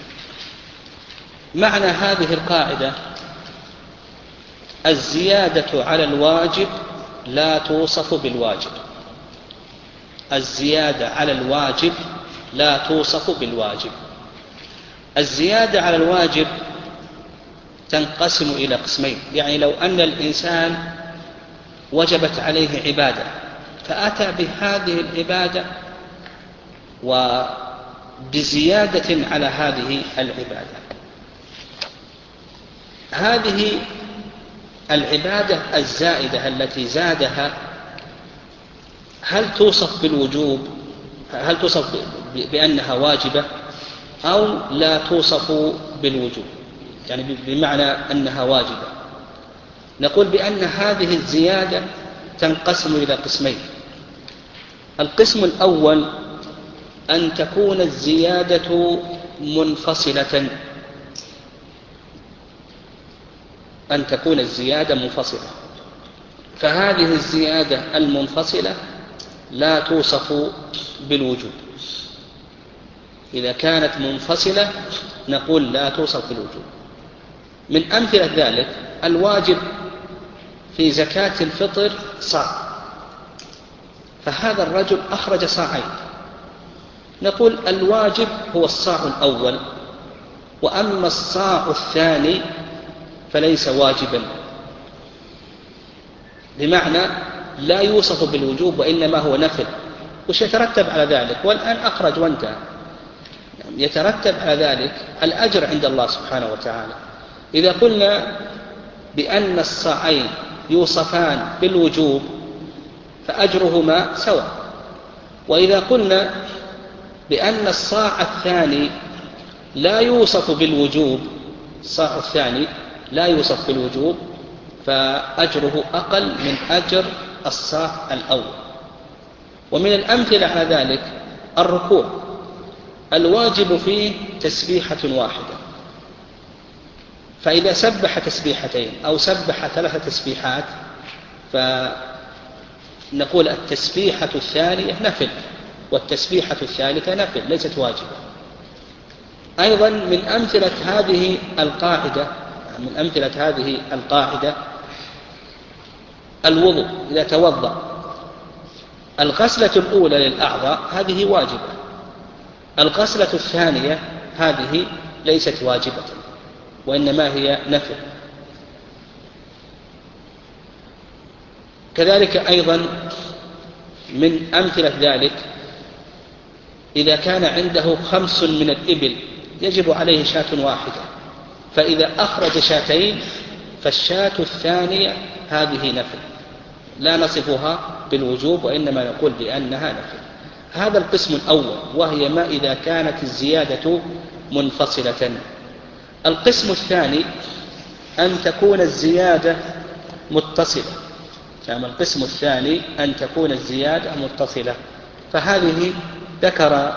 معنى هذه القاعدة: الزيادة على الواجب لا توصف بالواجب. الزيادة على الواجب لا توصف بالواجب. الزيادة على الواجب تنقسم إلى قسمين. يعني لو أن الإنسان وجبت عليه عبادة فأتى بهذه العبادة وبزيادة على هذه العبادة، هذه العبادة الزائدة التي زادها هل توصف بالوجوب؟ هل توصف بأنها واجبة أو لا توصف بالوجوب؟ يعني بمعنى أنها واجبة. نقول بأن هذه الزيادة تنقسم إلى قسمين. القسم الأول أن تكون الزيادة منفصلة، أن تكون الزيادة منفصلة، فهذه الزيادة المنفصلة لا توصف بالوجوب. إذا كانت منفصلة نقول لا توصف بالوجوب. من أمثلة ذلك الواجب في زكاة الفطر صاع، فهذا الرجل أخرج صاعين، نقول الواجب هو الصاع الأول، وأما الصاع الثاني فليس واجبا، بمعنى لا يوصف بالوجوب وإنما هو نفل. وش يترتب على ذلك؟ والآن أخرج وانتهى. يترتب على ذلك الأجر عند الله سبحانه وتعالى. إذا قلنا بأن الصاعين يوصفان بالوجوب فأجرهما سواء، وإذا قلنا بأن الصاع الثاني لا يوصف بالوجوب، الصاع الثاني لا يوصف بالوجوب، فأجره أقل من أجر الصاع الأول. ومن الأمثلة على ذلك الركوع، الواجب فيه تسبيحة واحدة، فإذا سبح تسبيحتين أو سبح ثلاث تسبيحات فنقول التسبيحة الثانية نفل والتسبيحة الثالثة نفل ليست واجبة. أيضا من أمثلة هذه القاعدة من أمثلة هذه القاعدة الوضوء. إذا توضأ الغسلة الأولى للأعضاء هذه واجبة، الغسلة الثانية هذه ليست واجبة وإنما هي نفل. كذلك أيضا من أمثلة ذلك إذا كان عنده خمس من الإبل يجب عليه شاة واحدة، فإذا أخرج شاتين فالشاة الثانية هذه نفل، لا نصفها بالوجوب وإنما نقول بأنها نفل. هذا القسم الأول، وهي ما إذا كانت الزيادة منفصلة. القسم الثاني أن تكون الزيادة متصلة. يعني القسم الثاني أن تكون الزيادة متصلة، فهذه ذكر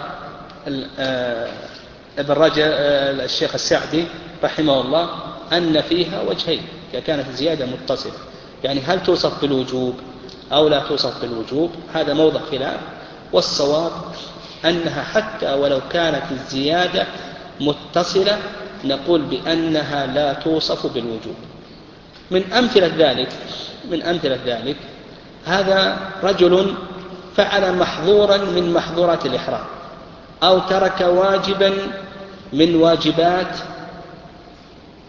ابن رجب الشيخ السعدي رحمه الله أن فيها وجهين إذا كانت الزيادة متصلة، يعني هل توصف بالوجوب أو لا توصف بالوجوب، هذا موضع خلاف، والصواب أنها حتى ولو كانت الزيادة متصلة نقول بأنها لا توصف بالوجوب. من أمثلة ذلك من أمثلة ذلك هذا رجل فعل محظورا من محظورات الإحرام أو ترك واجبا من واجبات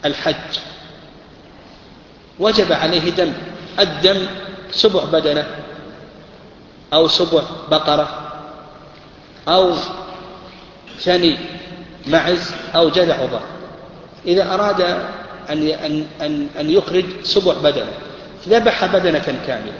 الحج، وجب عليه دم، الدم سبع بدنه أو سبع بقرة أو ثني معز أو جذع ضأن. إذا أراد أن أن أن يخرج سبع بدنة ذبح بدنة كاملة،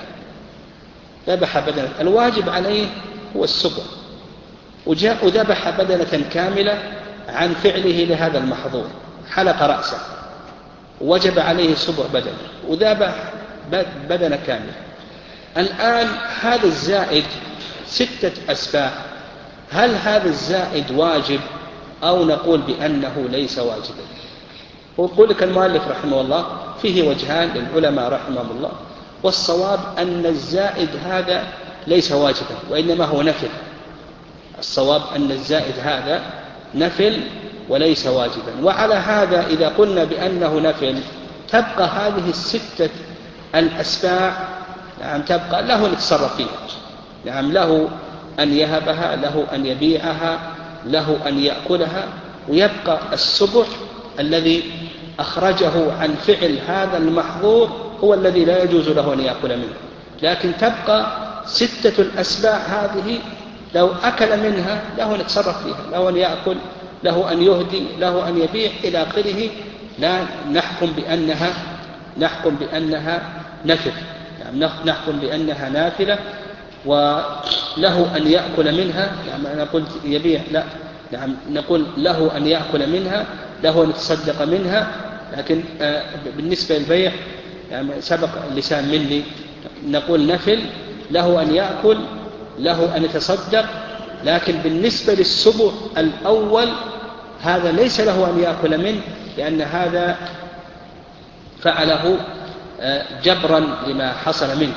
ذبح بدنة، الواجب عليه هو السبع، وجاء ذبح بدنة كاملة عن فعله لهذا المحظور، حلق رأسه وجب عليه سبع بدنة وذبح بدنة كاملة. الآن هذا الزائد ستة أسباع، هل هذا الزائد واجب أو نقول بأنه ليس واجبا؟ ويقول لك المؤلف رحمه الله فيه وجهان للعلماء رحمهم الله، والصواب أن الزائد هذا ليس واجبا وإنما هو نفل. الصواب أن الزائد هذا نفل وليس واجبا. وعلى هذا إذا قلنا بأنه نفل تبقى هذه الستة الأسباع، نعم، تبقى له أن يتصرف فيها، نعم، له أن يهبها، له أن يبيعها، له أن يأكلها، ويبقى السبع الذي أخرجه عن فعل هذا المحظور هو الذي لا يجوز له أن يأكل منه. لكن تبقى ستة الأسباع هذه لو أكل منها له أن يتصرف فيها، له أن يأكل، له أن يهدي، له أن يبيع إلى آخره. لا نحكم بأنها نحكم بأنها نفل، يعني نحكم بأنها نافلة، وله أن يأكل منها، يعني نقول يبيع، لا، نعم، نقول له أن يأكل منها، له أن يتصدق منها. لكن بالنسبة للبيع يعني سبق اللسان مني، نقول نفل، له أن يأكل، له أن يتصدق. لكن بالنسبة للسبع الأول هذا ليس له أن يأكل منه، لأن هذا فعله جبرا لما حصل منه،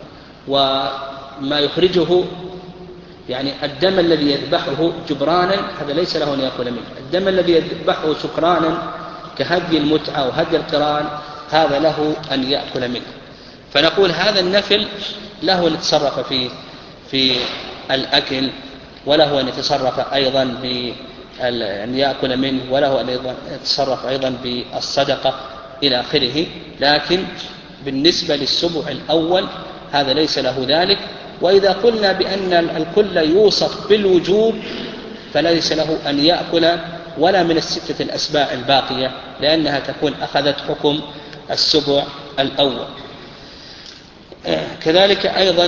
وما يخرجه يعني الدم الذي يذبحه جبرانا هذا ليس له أن يأكل منه. الدم الذي يذبحه سكرانا كهدي المتعة وهدي القران هذا له أن يأكل منه. فنقول هذا النفل له أن يتصرف فيه في الأكل، وله أن يتصرف أيضا بأن يأكل منه، وله أن يتصرف أيضا بالصدقة إلى آخره. لكن بالنسبة للسبع الأول هذا ليس له ذلك. وإذا قلنا بأن الكل يوصف بالوجوب فليس له أن يأكل ولا من الستة الأسباع الباقية، لأنها تكون أخذت حكم السبع الأول. كذلك أيضا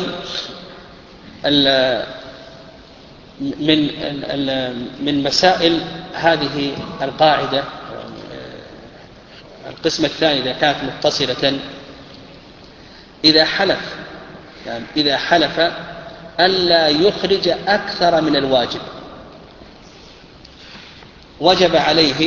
من من مسائل هذه القاعدة القسم الثاني إذا كانت متصلة، إذا حلف يعني إذا حلف ألا يخرج أكثر من الواجب، وجب عليه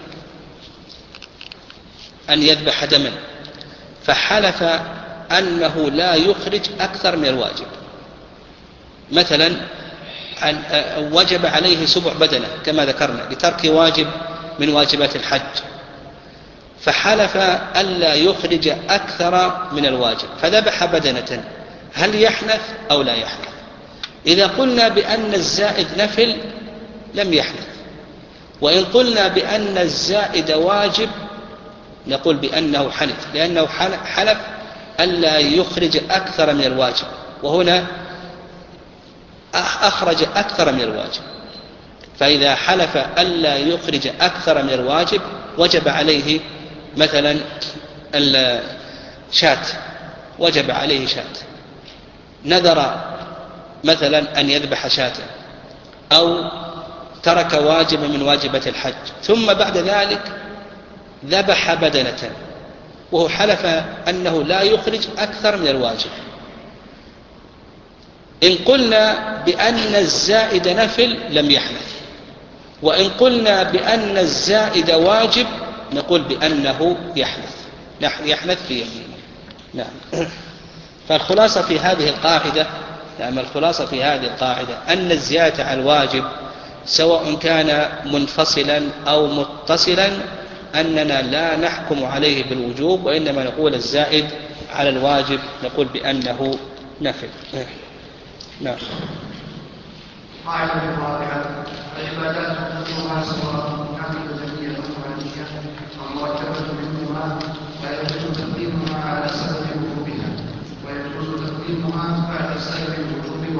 أن يذبح دما، فحلف أنه لا يخرج أكثر من الواجب. مثلا وجب عليه سبع بدنة كما ذكرنا لترك واجب من واجبات الحج، فحلف ألا يخرج أكثر من الواجب فذبح بدنة، هل يحنث أو لا يحنث؟ إذا قلنا بأن الزائد نفل لم يحنث، وإن قلنا بأن الزائد واجب نقول بأنه حنث، لأنه حلف ألا يخرج أكثر من الواجب، وهنا أخرج أكثر من الواجب. فإذا حلف ألا يخرج أكثر من الواجب وجب عليه مثلا الشاة، وجب عليه شاة، نذر مثلا أن يذبح شاة، أو ترك واجب من واجبات الحج، ثم بعد ذلك ذبح بدنة وهو حلف أنه لا يخرج أكثر من الواجب. إن قلنا بأن الزائد نفل لم يحنث، وإن قلنا بأن الزائد واجب نقول بأنه يحنث يحنث في يمينه. نعم. فالخلاصة في هذه القاعدة نعم الخلاصة في هذه القاعدة أن الزيادة على الواجب سواء كان منفصلا أو متصلا أننا لا نحكم عليه بالوجوب، وإنما نقول الزائد على الواجب نقول بأنه نفل. نعم. قاعدة رابعة: العبادات كلها سواء كانت بدنية أو مالية أو مركبة منهما لا يجوز تقديمها على سبب وجوبها، ويجوز تقديمها بعد سبب الوجوب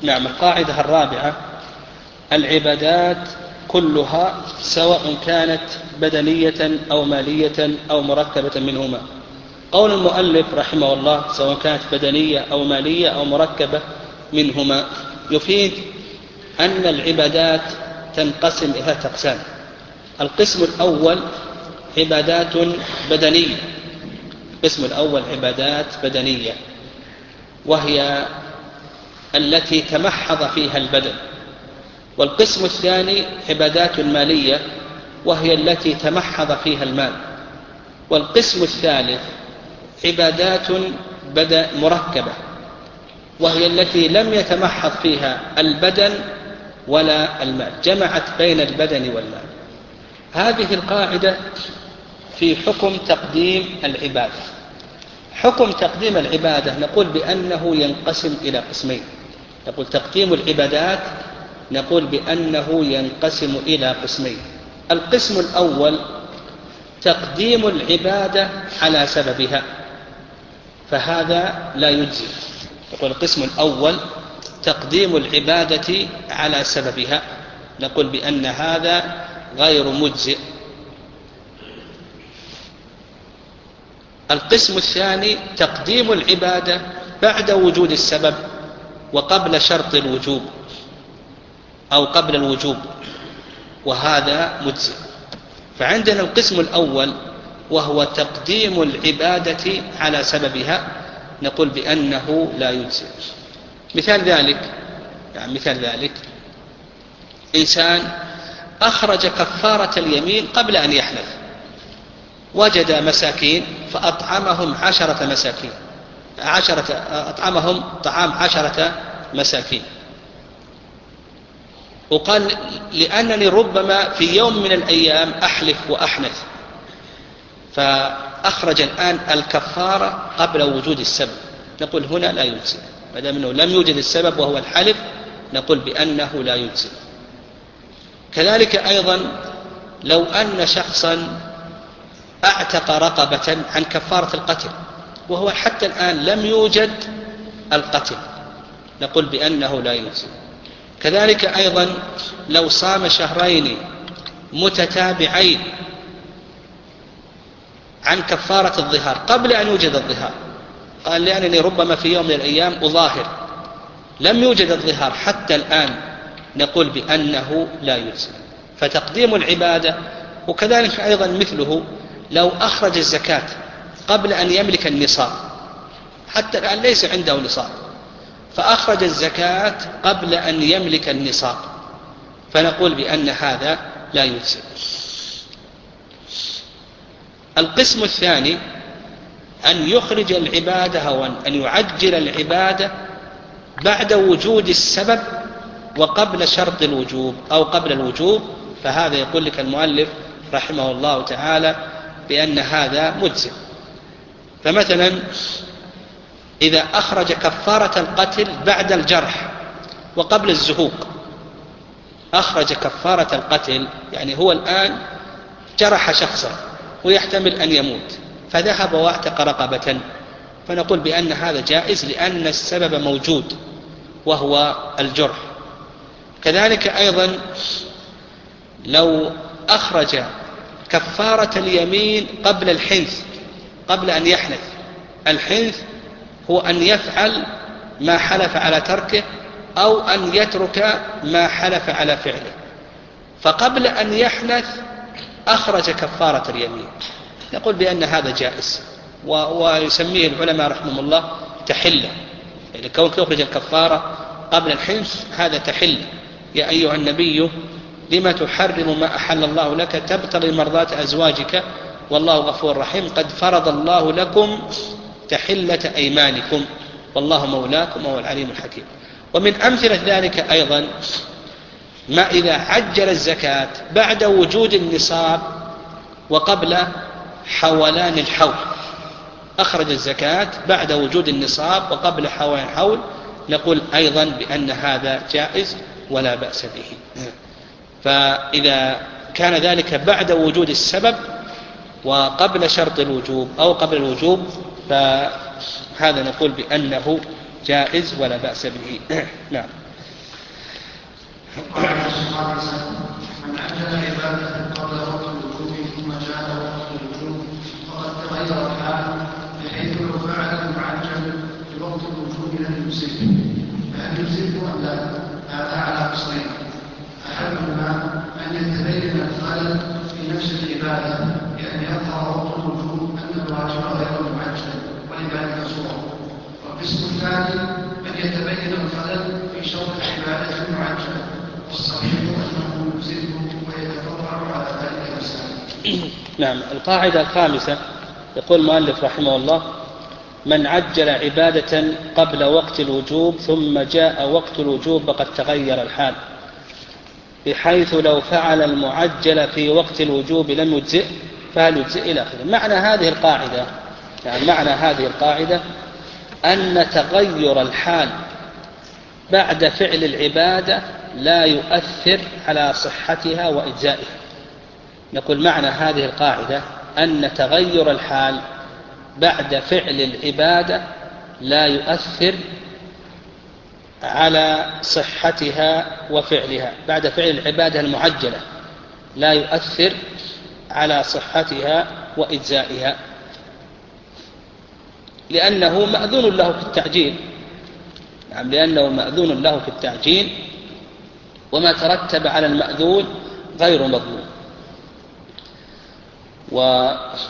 نعم. القاعدة الرابعة: العبادات كلها سواء كانت بدنية أو مالية أو مركبة منهما. قول المؤلف رحمه الله سواء كانت بدنية أو مالية أو مركبة منهما يفيد أن العبادات تنقسم إلى أقسام. القسم الأول عبادات بدنية، القسم الأول عبادات بدنية وهي التي تمحض فيها البدن. والقسم الثاني عبادات مالية وهي التي تمحض فيها المال. والقسم الثالث عبادات مركبة وهي التي لم يتمحض فيها البدن ولا المال، جمعت بين البدن والمال. هذه القاعدة في حكم تقديم العبادة. حكم تقديم العبادة نقول بأنه ينقسم إلى قسمين. نقول تقديم العبادات نقول بأنه ينقسم إلى قسمين. القسم الأول تقديم العبادة على سببها، فهذا لا يجزي. نقول القسم الأول تقديم العبادة على سببها، نقول بأن هذا غير مجزئ. القسم الثاني تقديم العبادة بعد وجود السبب وقبل شرط الوجوب أو قبل الوجوب، وهذا مجزئ. فعندنا القسم الأول وهو تقديم العبادة على سببها، نقول بأنه لا يجزئ. مثال ذلك يعني مثال ذلك إنسان أخرج كفارة اليمين قبل أن يحلف، وجد مساكين فأطعمهم عشرة مساكين عشرة أطعمهم طعام عشرة مساكين، وقال لأنني ربما في يوم من الأيام أحلف وأحنث، فأخرج الآن الكفارة قبل وجود السبب. نقول هنا لا يجزئ، ما دام أنه لم يوجد السبب وهو الحلف نقول بأنه لا يجزئ. كذلك أيضا لو أن شخصا أعتق رقبة عن كفارة القتل وهو حتى الآن لم يوجد القتل، نقول بأنه لا يجزئ. كذلك أيضا لو صام شهرين متتابعين عن كفارة الظهار قبل أن يوجد الظهار، قال لأنني ربما في يوم من الأيام أظاهر، لم يوجد الظهار حتى الآن، نقول بأنه لا يجزئ. فتقديم العبادة. وكذلك أيضا مثله لو أخرج الزكاة قبل أن يملك النصاب، حتى الآن ليس عنده نصاب، فأخرج الزكاة قبل أن يملك النصاب، فنقول بأن هذا لا يجزئ. القسم الثاني أن يخرج العبادة أو أن يعجل العبادة بعد وجود السبب وقبل شرط الوجوب أو قبل الوجوب، فهذا يقول لك المؤلف رحمه الله تعالى بأن هذا مجزئ. فمثلا إذا أخرج كفارة القتل بعد الجرح وقبل الزهوق، أخرج كفارة القتل يعني هو الآن جرح شخصا ويحتمل أن يموت فذهب واعتق رقبة، فنقول بأن هذا جائز لأن السبب موجود وهو الجرح. كذلك أيضا لو أخرج كفارة اليمين قبل الحنث، قبل أن يحنث. الحنث هو أن يفعل ما حلف على تركه أو أن يترك ما حلف على فعله، فقبل أن يحنث أخرج كفارة اليمين، نقول بأن هذا جائز، ويسميه العلماء رحمهم الله تحلة، يعني كونك يخرج الكفارة قبل الحنث هذا تحل. يا أيها النبي لما تحرم ما أحل الله لك تبتغي مرضات أزواجك والله غفور رحيم قد فرض الله لكم تحلة أيمانكم والله مولاكم وهو العليم الحكيم. ومن أمثلة ذلك أيضا ما إذا عجل الزكاة بعد وجود النصاب وقبل حولان الحول، أخرج الزكاة بعد وجود النصاب وقبل حولان الحول، نقول أيضا بأن هذا جائز ولا بأس به. فإذا كان ذلك بعد وجود السبب وقبل شرط الوجوب أو قبل الوجوب فهذا نقول بأنه جائز ولا بأس به. نعم. القاعدة الخامسة: من عجل عبادة قبل وقت الوجوب ثم جاء وقت الوجوب فقد تغير الحال، بحيث لو فعل المعجل في وقت الوجوب لم يجزئه، فهل يجزئه أم لا؟ هذا على قصرين: أحدهما أن يتبين الخلل في نفس العبادة بأن يظهر وقت الوجوب أن الواجب غير المعجل ولذلك صوره، والقسم الثاني أن يتبين الخلل في شرط العبادة المعجلة، والصحيح أنه يجزئه ويتفرع على ذلك مسائل. نعم. القاعدة الخامسة يقول المؤلف رحمه الله: من عجل عبادة قبل وقت الوجوب ثم جاء وقت الوجوب فقد تغير الحال، بحيث لو فعل المعجل في وقت الوجوب لم يجزئ فهل يجزئ إلى آخره. معنى هذه القاعدة يعني معنى هذه القاعدة أن تغير الحال بعد فعل العبادة لا يؤثر على صحتها وإجزائها. نقول معنى هذه القاعدة أن تغير الحال بعد فعل العبادة لا يؤثر على صحتها وفعلها، بعد فعل العبادة المعجلة لا يؤثر على صحتها وإجزائها، لأنه مأذون له في التعجيل. نعم، لأنه مأذون له في التعجيل، وما ترتب على المأذون غير مضمون. و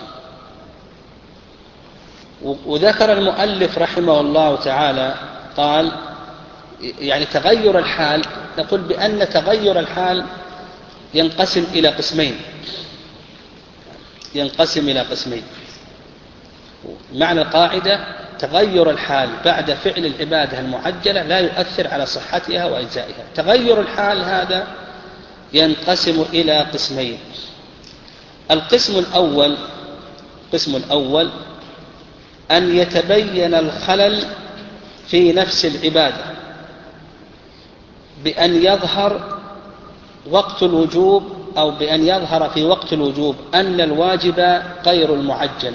وذكر المؤلف رحمه الله تعالى قال يعني تغير الحال، نقول بأن تغير الحال ينقسم إلى قسمين ينقسم إلى قسمين معنى القاعدة: تغير الحال بعد فعل العبادة المعجلة لا يؤثر على صحتها وإجزائها. تغير الحال هذا ينقسم إلى قسمين. القسم الأول القسم الأول أن يتبين الخلل في نفس العبادة بأن يظهر وقت الوجوب أو بأن يظهر في وقت الوجوب أن الواجب غير المعجل.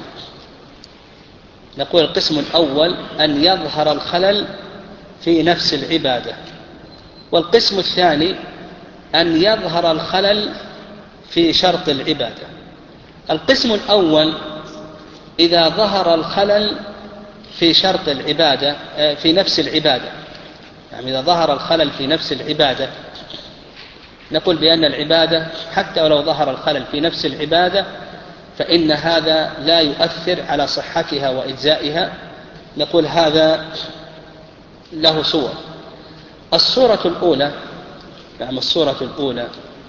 نقول القسم الأول أن يظهر الخلل في نفس العبادة، والقسم الثاني أن يظهر الخلل في شرط العبادة. القسم الأول إذا ظهر الخلل في شرط العبادة في نفس العبادة، يعني إذا ظهر الخلل في نفس العبادة نقول بأن العبادة حتى ولو ظهر الخلل في نفس العبادة فإن هذا لا يؤثر على صحتها وإجزائها. نقول هذا له صور. الصورة الأولى يعني الصورة الأولى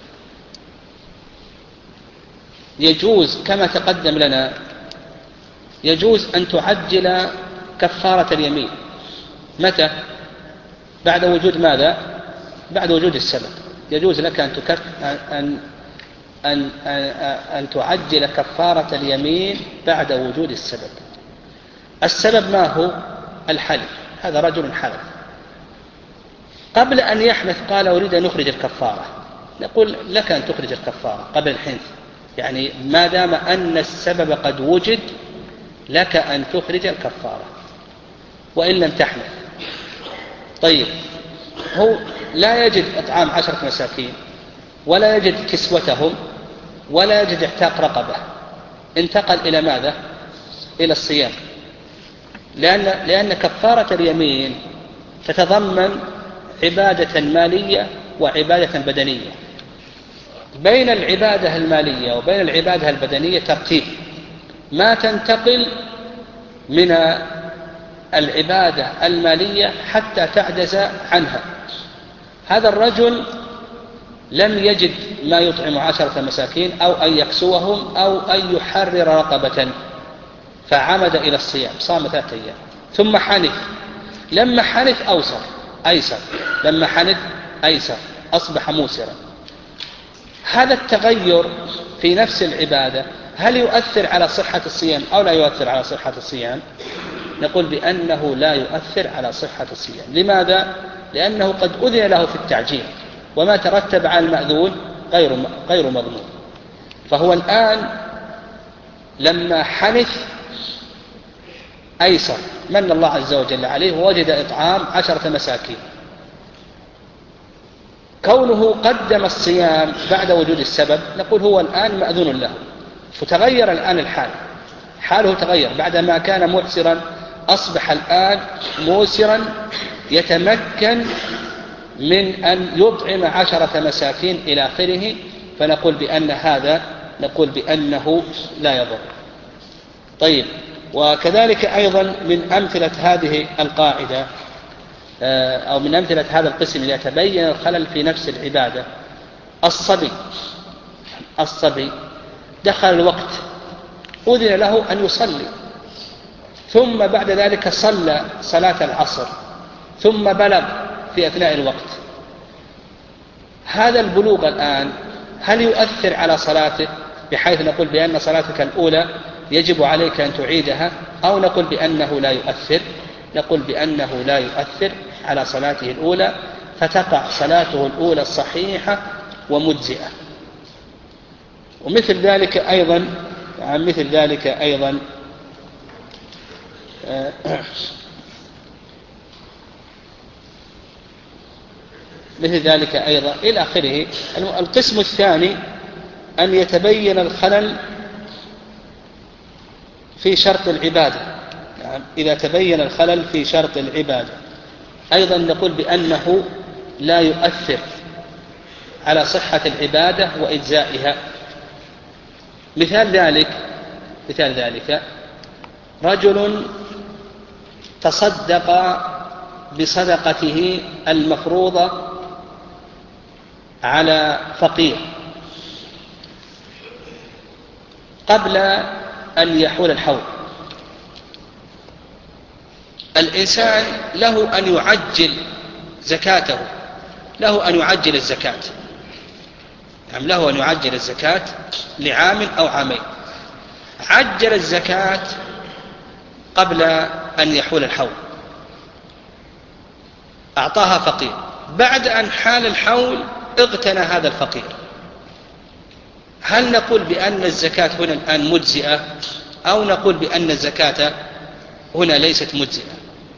يجوز كما تقدم لنا يجوز أن تعجل كفارة اليمين. متى؟ بعد وجود ماذا؟ بعد وجود السبب. يجوز لك أن تكف أن أن أن تعجل كفارة اليمين بعد وجود السبب. السبب ما هو؟ الحلف. هذا رجل حلف قبل أن يحنث قال أريد أن أخرج الكفارة، نقول لك أن تخرج الكفارة قبل الحنث، يعني ما دام أن السبب قد وجد لك أن تخرج الكفارة وإن لم تحنث. طيب، هو لا يجد إطعام عشرة مساكين ولا يجد كسوتهم ولا يجد اعتاق رقبة، انتقل إلى ماذا؟ إلى الصيام، لأن, لأن كفارة اليمين تتضمن عبادة مالية وعبادة بدنية. بين العبادة المالية وبين العبادة البدنية ترتيب، ما تنتقل من العبادة المالية حتى تعجز عنها. هذا الرجل لم يجد ما يطعم عشرة مساكين أو أن يكسوهم أو أن يحرر رقبة، فعمد إلى الصيام، صام ثلاثة أيام ثم حنث. لما حنث أوسر أيسر لما حنث أيسر أصبح موسرا. هذا التغير في نفس العبادة هل يؤثر على صحة الصيام أو لا يؤثر على صحة الصيام؟ نقول بأنه لا يؤثر على صحة الصيام. لماذا؟ لأنه قد أذن له في التعجيل، وما ترتب على المأذون غير غير مضمون. فهو الآن لما حنث أيسر، من الله عز وجل عليه ووجد إطعام عشرة مساكين، كونه قدم الصيام بعد وجود السبب نقول هو الآن مأذون له، فتغير الآن الحال، حاله تغير بعدما كان معسرا أصبح الآن موسرا يتمكن من أن يطعم عشرة مساكين إلى آخره، فنقول بأن هذا نقول بأنه لا يضر. طيب، وكذلك أيضا من أمثلة هذه القاعدة أو من أمثلة هذا القسم إذا تبين الخلل في نفس العبادة، الصبي الصبي دخل الوقت أذن له أن يصلي، ثم بعد ذلك صلى صلاة العصر ثم بلغ في أثناء الوقت، هذا البلوغ الآن هل يؤثر على صلاته بحيث نقول بأن صلاتك الأولى يجب عليك أن تعيدها، أو نقول بأنه لا يؤثر؟ نقول بأنه لا يؤثر على صلاته الأولى، فتقع صلاته الأولى الصحيحة ومجزئة. ومثل ذلك أيضا عن مثل ذلك أيضا مثل ذلك أيضا إلى آخره. القسم الثاني أن يتبين الخلل في شرط العبادة، يعني إذا تبين الخلل في شرط العبادة أيضا نقول بأنه لا يؤثر على صحة العبادة وإجزائها. مثال ذلك مثال ذلك رجل تصدق بصدقته المفروضة على فقير قبل أن يحول الحول، الإنسان له أن يعجل زكاته، له أن يعجل الزكاة، يعني له أن يعجل الزكاة لعام أو عامين، عجل الزكاة قبل أن يحول الحول، أعطاها فقير، بعد أن حال الحول اغتنى هذا الفقير، هل نقول بأن الزكاة هنا الآن مجزئة أو نقول بأن الزكاة هنا ليست مجزئة؟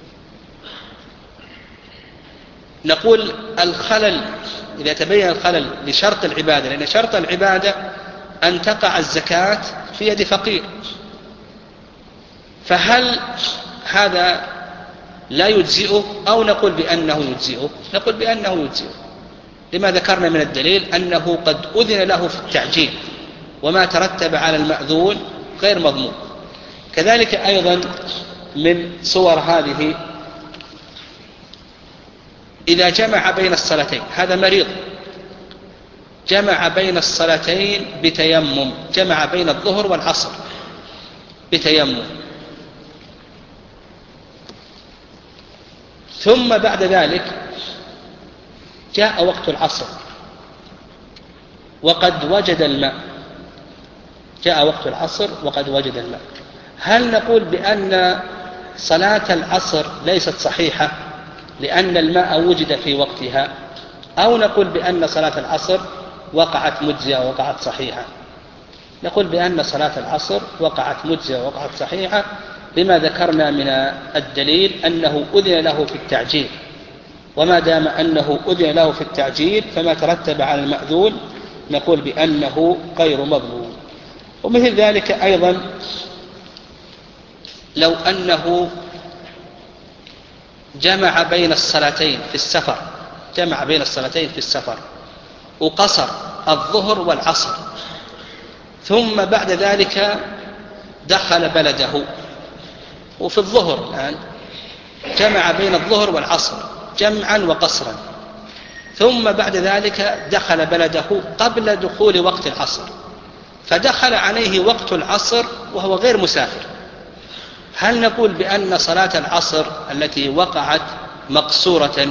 نقول الخلل إذا تبين الخلل لشرط العبادة، لأن شرط العبادة أن تقع الزكاة في يد فقير، فهل هذا لا يجزئه أو نقول بأنه يجزئه؟ نقول بأنه يجزئه، لما ذكرنا من الدليل أنه قد أذن له في التعجيل، وما ترتب على المأذون غير مضمون. كذلك أيضا من صور هذه إذا جمع بين الصلاتين، هذا مريض جمع بين الصلاتين بتيمم، جمع بين الظهر والعصر بتيمم، ثم بعد ذلك جاء وقت العصر وقد وجد الماء، جاء وقت العصر وقد وجد الماء، هل نقول بأن صلاة العصر ليست صحيحة لأن الماء وجد في وقتها، أو نقول بأن صلاة العصر وقعت مجزية وقعت صحيحة؟ نقول بأن صلاة العصر وقعت مجزية وقعت صحيحة لما ذكرنا من الدليل أنه أذن له في التعجيل، وما دام أنه أذن له في التعجيل فما ترتب على المأذون نقول بأنه غير مضمون. ومثل ذلك أيضا لو أنه جمع بين الصلاتين في السفر، جمع بين الصلاتين في السفر وقصر الظهر والعصر، ثم بعد ذلك دخل بلده، وفي الظهر الآن جمع بين الظهر والعصر جمعا وقصرا، ثم بعد ذلك دخل بلده قبل دخول وقت العصر، فدخل عليه وقت العصر وهو غير مسافر، هل نقول بأن صلاة العصر التي وقعت مقصورة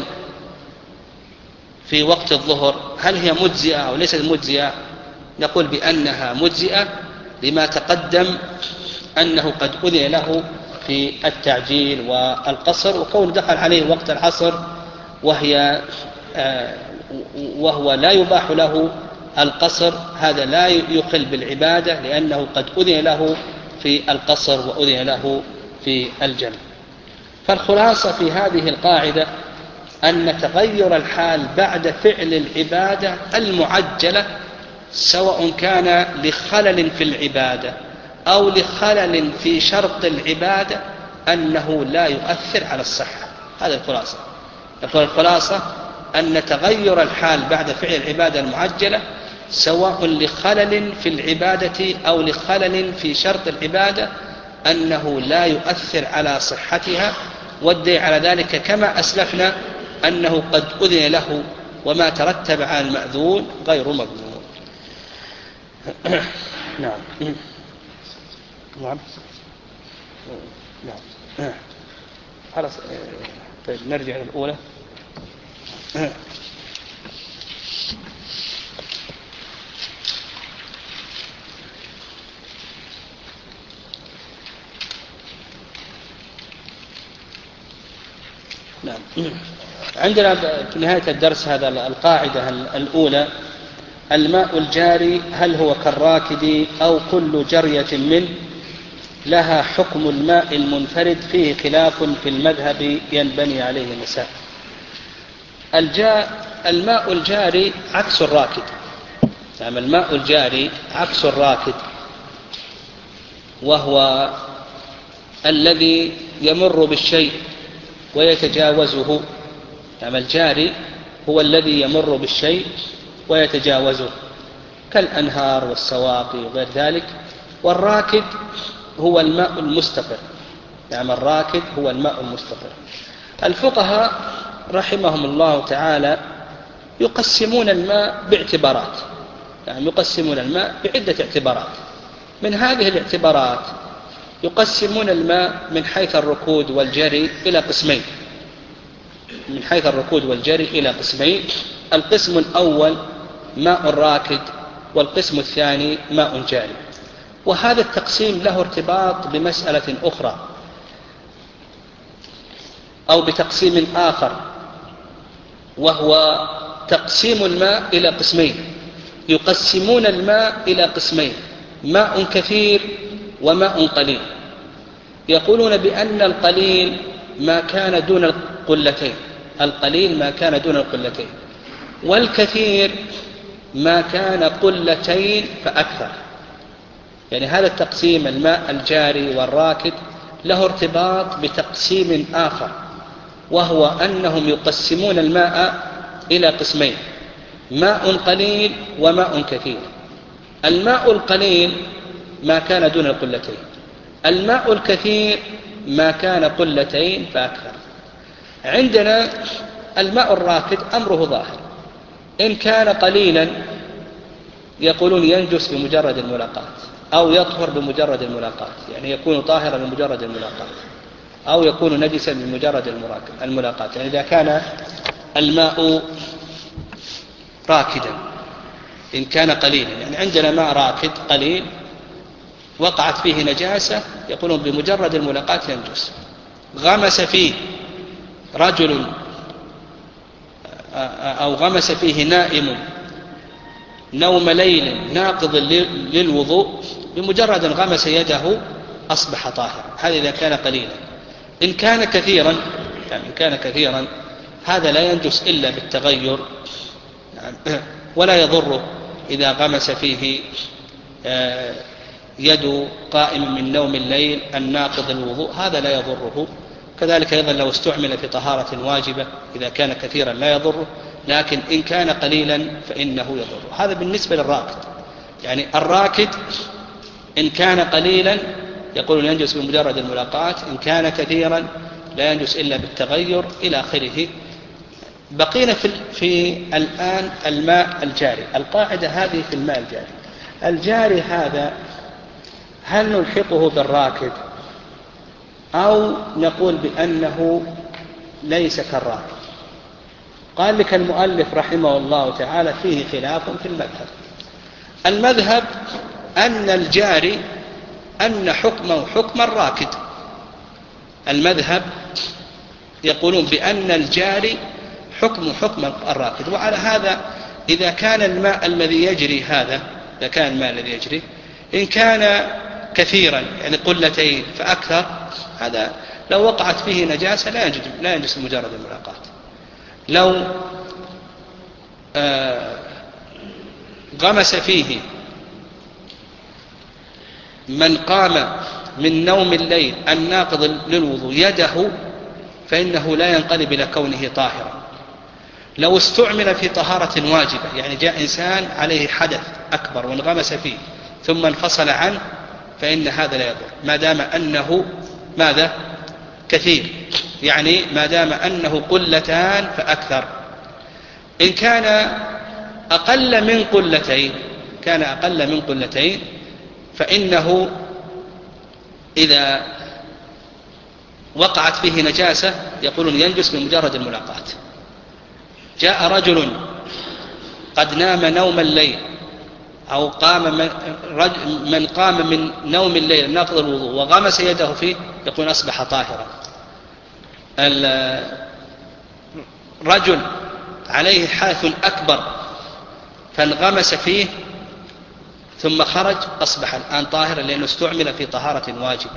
في وقت الظهر هل هي مجزئة أو ليست مجزئة؟ نقول بأنها مجزئة لما تقدم أنه قد أذن له في التعجيل والقصر، وكون دخل عليه وقت العصر وهي آه وهو لا يباح له القصر، هذا لا يخل بالعبادة لأنه قد أذن له في القصر وأذن له في الجمع. فالخلاصة في هذه القاعدة أن تغير الحال بعد فعل العبادة المعجلة سواء كان لخلل في العبادة أو لخلل في شرط العبادة أنه لا يؤثر على الصحة. هذا الخلاصة. يقول الخلاصة أن تغير الحال بعد فعل العبادة المعجلة سواء لخلل في العبادة أو لخلل في شرط العبادة أنه لا يؤثر على صحتها، والدليل على ذلك كما أسلفنا أنه قد أذن له وما ترتب على المأذون غير مضمون. نعم نعم نعم خلاص. طيب نرجع للأولى. نعم. عندنا في نهاية الدرس هذا القاعدة الأولى: الماء الجاري هل هو كالراكد أو كل جرية منه؟ لها حكم الماء المنفرد، فيه خلاف في المذهب ينبني عليه مسائل. الجاء الماء الجاري عكس الراكد. يعني الماء الجاري عكس الراكد، وهو الذي يمر بالشيء ويتجاوزه. يعني الجاري هو الذي يمر بالشيء ويتجاوزه كالأنهار والسواقي وغير ذلك. والراكد هو الماء المستقر. يعني الراكد هو الماء المستقر. الفقهاء رحمهم الله تعالى يقسمون الماء باعتبارات. يعني يقسمون الماء بعدة اعتبارات. من هذه الاعتبارات يقسمون الماء من حيث الركود والجري إلى قسمين. من حيث الركود والجري إلى قسمين: القسم الأول ماء راكد، والقسم الثاني ماء جاري. وهذا التقسيم له ارتباط بمسألة أخرى أو بتقسيم آخر، وهو تقسيم الماء إلى قسمين. يقسمون الماء إلى قسمين: ماء كثير وماء قليل. يقولون بأن القليل ما كان دون القلتين، القليل ما كان دون القلتين، والكثير ما كان قلتين فأكثر. يعني هذا التقسيم الماء الجاري والراكد له ارتباط بتقسيم آخر، وهو أنهم يقسمون الماء إلى قسمين: ماء قليل وماء كثير. الماء القليل ما كان دون القلتين، الماء الكثير ما كان قلتين فأكثر. عندنا الماء الراكد أمره ظاهر: إن كان قليلا يقولون ينجس بمجرد الملاقاة، أو يطهر بمجرد الملاقاة، يعني يكون طاهرا بمجرد الملاقاة، أو يكون نجسا بمجرد الملاقاة. يعني إذا كان الماء راكدا، إن كان قليلا، يعني عندنا ماء راكد قليل وقعت فيه نجاسة، يقولون بمجرد الملاقاة ينجس. غمس فيه رجل أو غمس فيه نائم نوم ليل ناقض للوضوء، بمجرد غمس يده أصبح طاهرا. هذا إذا كان قليلا. إن كان كثيرا، يعني إن كان كثيرا هذا لا ينجس إلا بالتغير، ولا يضره إذا غمس فيه يد قائم من نوم الليل الناقض الوضوء، هذا لا يضره. كذلك أيضا لو استعمل في طهارة واجبة إذا كان كثيرا لا يضره، لكن إن كان قليلا فإنه يضره. هذا بالنسبة للراكد. يعني الراكد إن كان قليلا يقولون ينجس بمجرد الملاقاة، إن كان كثيرا لا ينجس إلا بالتغير إلى آخره. بقينا في, في الآن الماء الجاري. القاعدة هذه في الماء الجاري. الجاري هذا هل نلحقه بالراكد أو نقول بأنه ليس كالراكد؟ قال لك المؤلف رحمه الله تعالى فيه خلاف في المذهب. المذهب أن الجاري أن حكمه حكم الراكد. المذهب يقولون بأن الجاري حكم حكم الراكد. وعلى هذا إذا كان الماء الذي يجري هذا، إذا كان الماء الذي يجري إن كان كثيرا يعني قلتين فأكثر، هذا لو وقعت فيه نجاسة لا ينجس لا ينجس مجرد الملاقاة. لو آه غمس فيه من قام من نوم الليل الناقض للوضوء يده فإنه لا ينقلب إلى كونه طاهرا. لو استعمل في طهارة واجبة، يعني جاء إنسان عليه حدث أكبر وانغمس فيه ثم انفصل عنه، فإن هذا لا يضر ما دام أنه ماذا؟ كثير، يعني ما دام أنه قلتان فأكثر. إن كان أقل من قلتين كان أقل من قلتين فإنه إذا وقعت فيه نجاسة يقولون ينجس بمجرد الملاقاة. جاء رجل قد نام نوم الليل أو قام من, من قام من نوم الليل ناقض الوضوء وغمس يده فيه يقول أصبح طاهرا. الرجل عليه حدث أكبر فانغمس فيه ثم خرج أصبح الآن طاهرا لأنه استعمل في طهارة واجبة.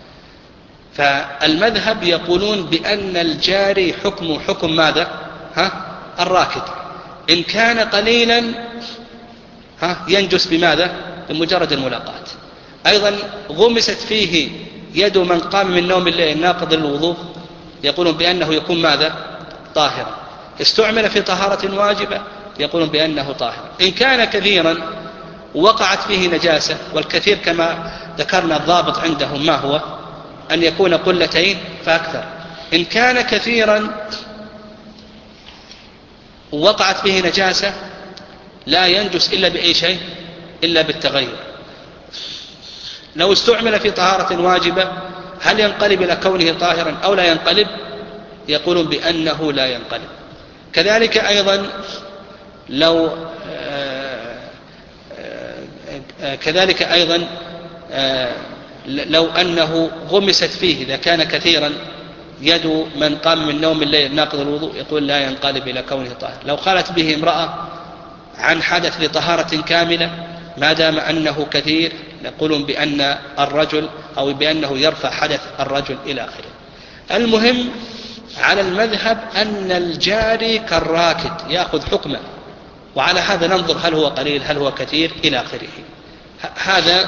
فالمذهب يقولون بأن الجاري حكم حكم ماذا؟ ها؟ الراكد. إن كان قليلا ها ينجس بماذا؟ بمجرد الملاقاة. أيضا غمست فيه يد من قام من نوم الليل ناقض الوضوء يقولون بأنه يكون ماذا؟ طاهرا. استعمل في طهارة واجبة يقولون بأنه طاهر. إن كان كثيرا وقعت فيه نجاسة، والكثير كما ذكرنا الضابط عندهم ما هو؟ أن يكون قلتين فأكثر. إن كان كثيرا وقعت فيه نجاسة لا ينجس إلا بأي شيء؟ إلا بالتغير. لو استعمل في طهارة واجبة هل ينقلب إلى كونه طاهرا أو لا ينقلب؟ يقولون بأنه لا ينقلب. كذلك أيضا لو كذلك أيضا لو أنه غمست فيه إذا كان كثيرا يد من قام من نوم الليل ناقض الوضوء يقول لا ينقلب إلى كونه طاهر. لو قالت به امرأة عن حدث لطهارة كاملة ما دام أنه كثير يقولون بأن الرجل أو بأنه يرفع حدث الرجل إلى آخره. المهم على المذهب أن الجاري كالراكد يأخذ حكمه، وعلى هذا ننظر هل هو قليل هل هو كثير إلى آخره. هذا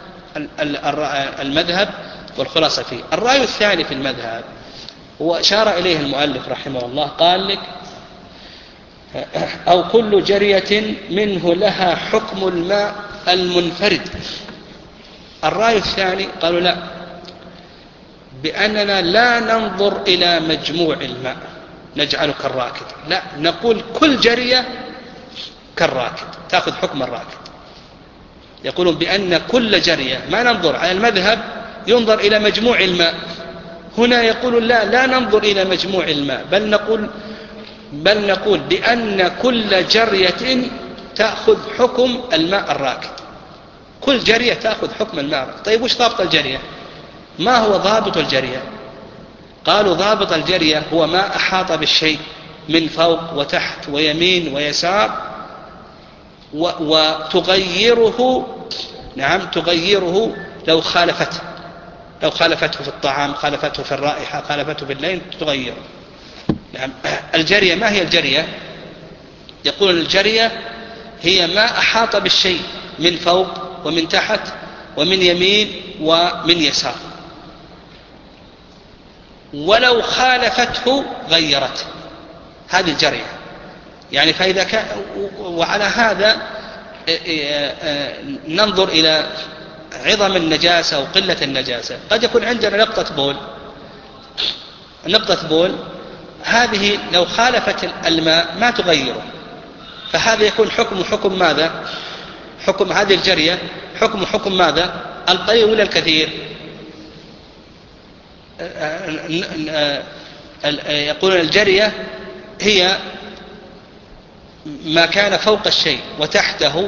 المذهب والخلاصة فيه. الرأي الثاني في المذهب هو أشار إليه المؤلف رحمه الله، قال لك أو كل جرية منه لها حكم الماء المنفرد. الرأي الثاني قالوا لا، بأننا لا ننظر إلى مجموع الماء نجعله كالراكد، لا نقول كل جرية كالراكد تأخذ حكم الراكد. يقولون بأن كل جرية ما ننظر على المذهب ينظر إلى مجموع الماء، هنا يقولون لا لا ننظر إلى مجموع الماء بل نقول بل نقول بأن كل جرية تأخذ حكم الماء الراكد. كل جرية تأخذ حكم الماء الراكد. طيب وش ضابط الجرية؟ ما هو ضابط الجرية؟ قالوا ضابط الجرية هو ما أحاط بالشيء من فوق وتحت ويمين ويسار وتغيره، نعم تغيره لو خالفته لو خالفته في الطعام، خالفته في الرائحة، خالفته في الليل تغيره. نعم. الجرية ما هي الجرية؟ يقول الجرية هي ما أحاط بالشيء من فوق ومن تحت ومن يمين ومن يسار، ولو خالفته غيرته، هذه الجرية. يعني فإذا كان، وعلى هذا ننظر إلى عظم النجاسة وقلة النجاسة. قد يكون عندنا نقطة بول نقطة بول هذه لو خالفت الماء ما تغيره، فهذا يكون حكم حكم ماذا؟ حكم هذه الجرية حكم حكم ماذا؟ القليل ولا الكثير؟ يقولون الجرية هي ما كان فوق الشيء وتحته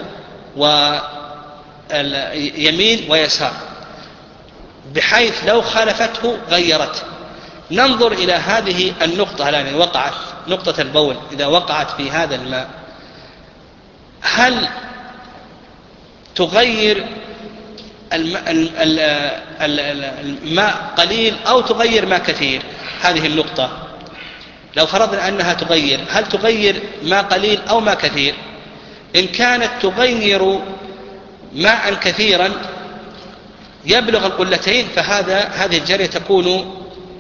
ويمين ويسار، بحيث لو خالفته غيرته. ننظر إلى هذه النقطة الآن وقعت نقطة البول، إذا وقعت في هذا الماء هل تغير الماء قليل أو تغير ماء كثير؟ هذه النقطة لو فرضنا أنها تغير، هل تغير ماء قليل أو ماء كثير؟ إن كانت تغير ماء كثيرا يبلغ القلتين فهذا هذه الجرية تكون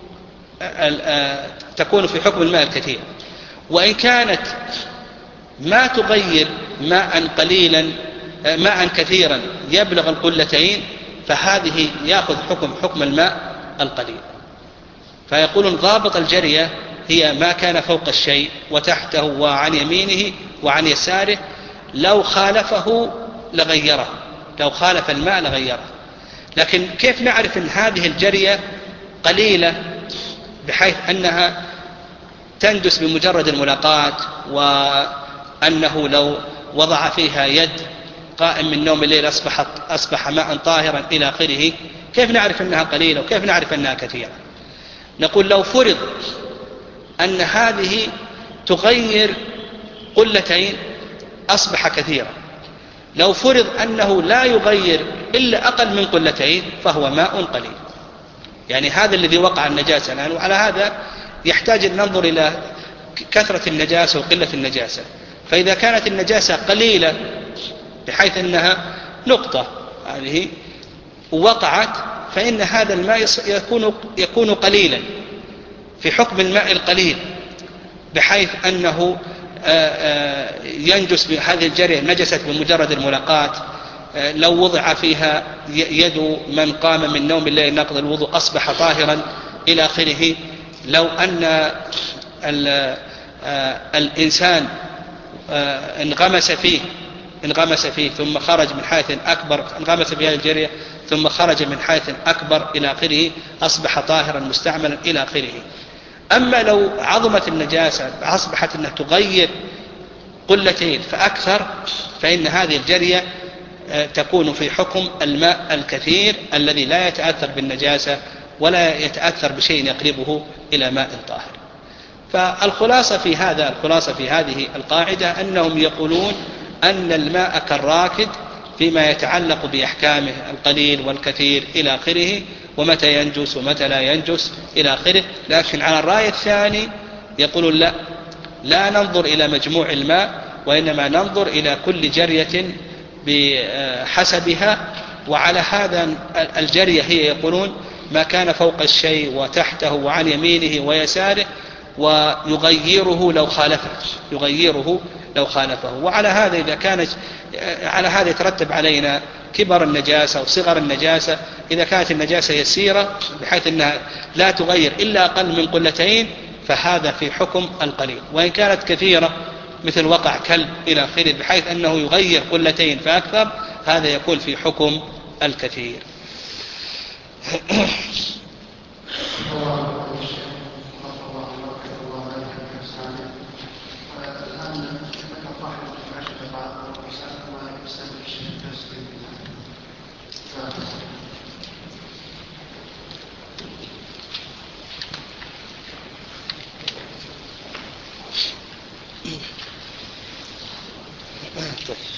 تكون في حكم الماء الكثير. وإن كانت ما تغير ماء قليلا ماء كثيرا يبلغ القلتين فهذه يأخذ حكم حكم الماء القليل. فيقولون ضابط الجرية هي ما كان فوق الشيء وتحته وعن يمينه وعن يساره، لو خالفه لغيره، لو خالف الماء لغيره. لكن كيف نعرف أن هذه الجرية قليلة بحيث أنها تندس بمجرد الملاقاة، وأنه لو وضع فيها يد قائم من نوم الليل أصبحت أصبح ماء طاهرا إلى آخره؟ كيف نعرف أنها قليلة وكيف نعرف أنها كثيرة؟ نقول لو فرض أن هذه تغير قلتين أصبح كثيرا، لو فرض أنه لا يغير إلا أقل من قلتين فهو ماء قليل. يعني هذا الذي وقع النجاسة الآن، وعلى هذا يحتاج أن ننظر إلى كثرة النجاسة وقلة النجاسة. فإذا كانت النجاسة قليلة بحيث أنها نقطة هذه وقعت، فإن هذا الماء يكون يكون قليلا في حكم الماء القليل، بحيث أنه ينجس بهذه الجرية نجست بمجرد الملاقاة. لو وضع فيها يد من قام من نوم الليل نقض الوضوء أصبح طاهرا إلى آخره. لو أن الإنسان انغمس فيه انغمس فيه ثم خرج من حيث أكبر، انغمس في هذه الجرية ثم خرج من حيث أكبر إلى آخره أصبح طاهرا مستعملا إلى آخره. أما لو عظمت النجاسة أصبحت أنها تغير قلتين فأكثر، فإن هذه الجرية تكون في حكم الماء الكثير الذي لا يتأثر بالنجاسة ولا يتأثر بشيء يقربه إلى ماء طاهر. فالخلاصة في هذا الخلاصة في هذه القاعدة أنهم يقولون أن الماء كالراكد فيما يتعلق بأحكامه القليل والكثير إلى آخره، ومتى ينجس ومتى لا ينجس إلى آخره. لكن على الرأي الثاني يقولون لا لا ننظر إلى مجموع الماء، وإنما ننظر إلى كل جرية بحسبها. وعلى هذا الجرية هي يقولون ما كان فوق الشيء وتحته وعن يمينه ويساره، ويغيره لو خالفه يغيره لو خالفه. وعلى هذا إذا كانت على هذا يترتب علينا كبر النجاسة وصغر النجاسة. إذا كانت النجاسة يسيرة بحيث أنها لا تغير إلا أقل من قلتين فهذا في حكم القليل، وإن كانت كثيرة مثل وقع كلب إلى آخره بحيث أنه يغير قلتين فأكثر هذا يكون في حكم الكثير. طيب.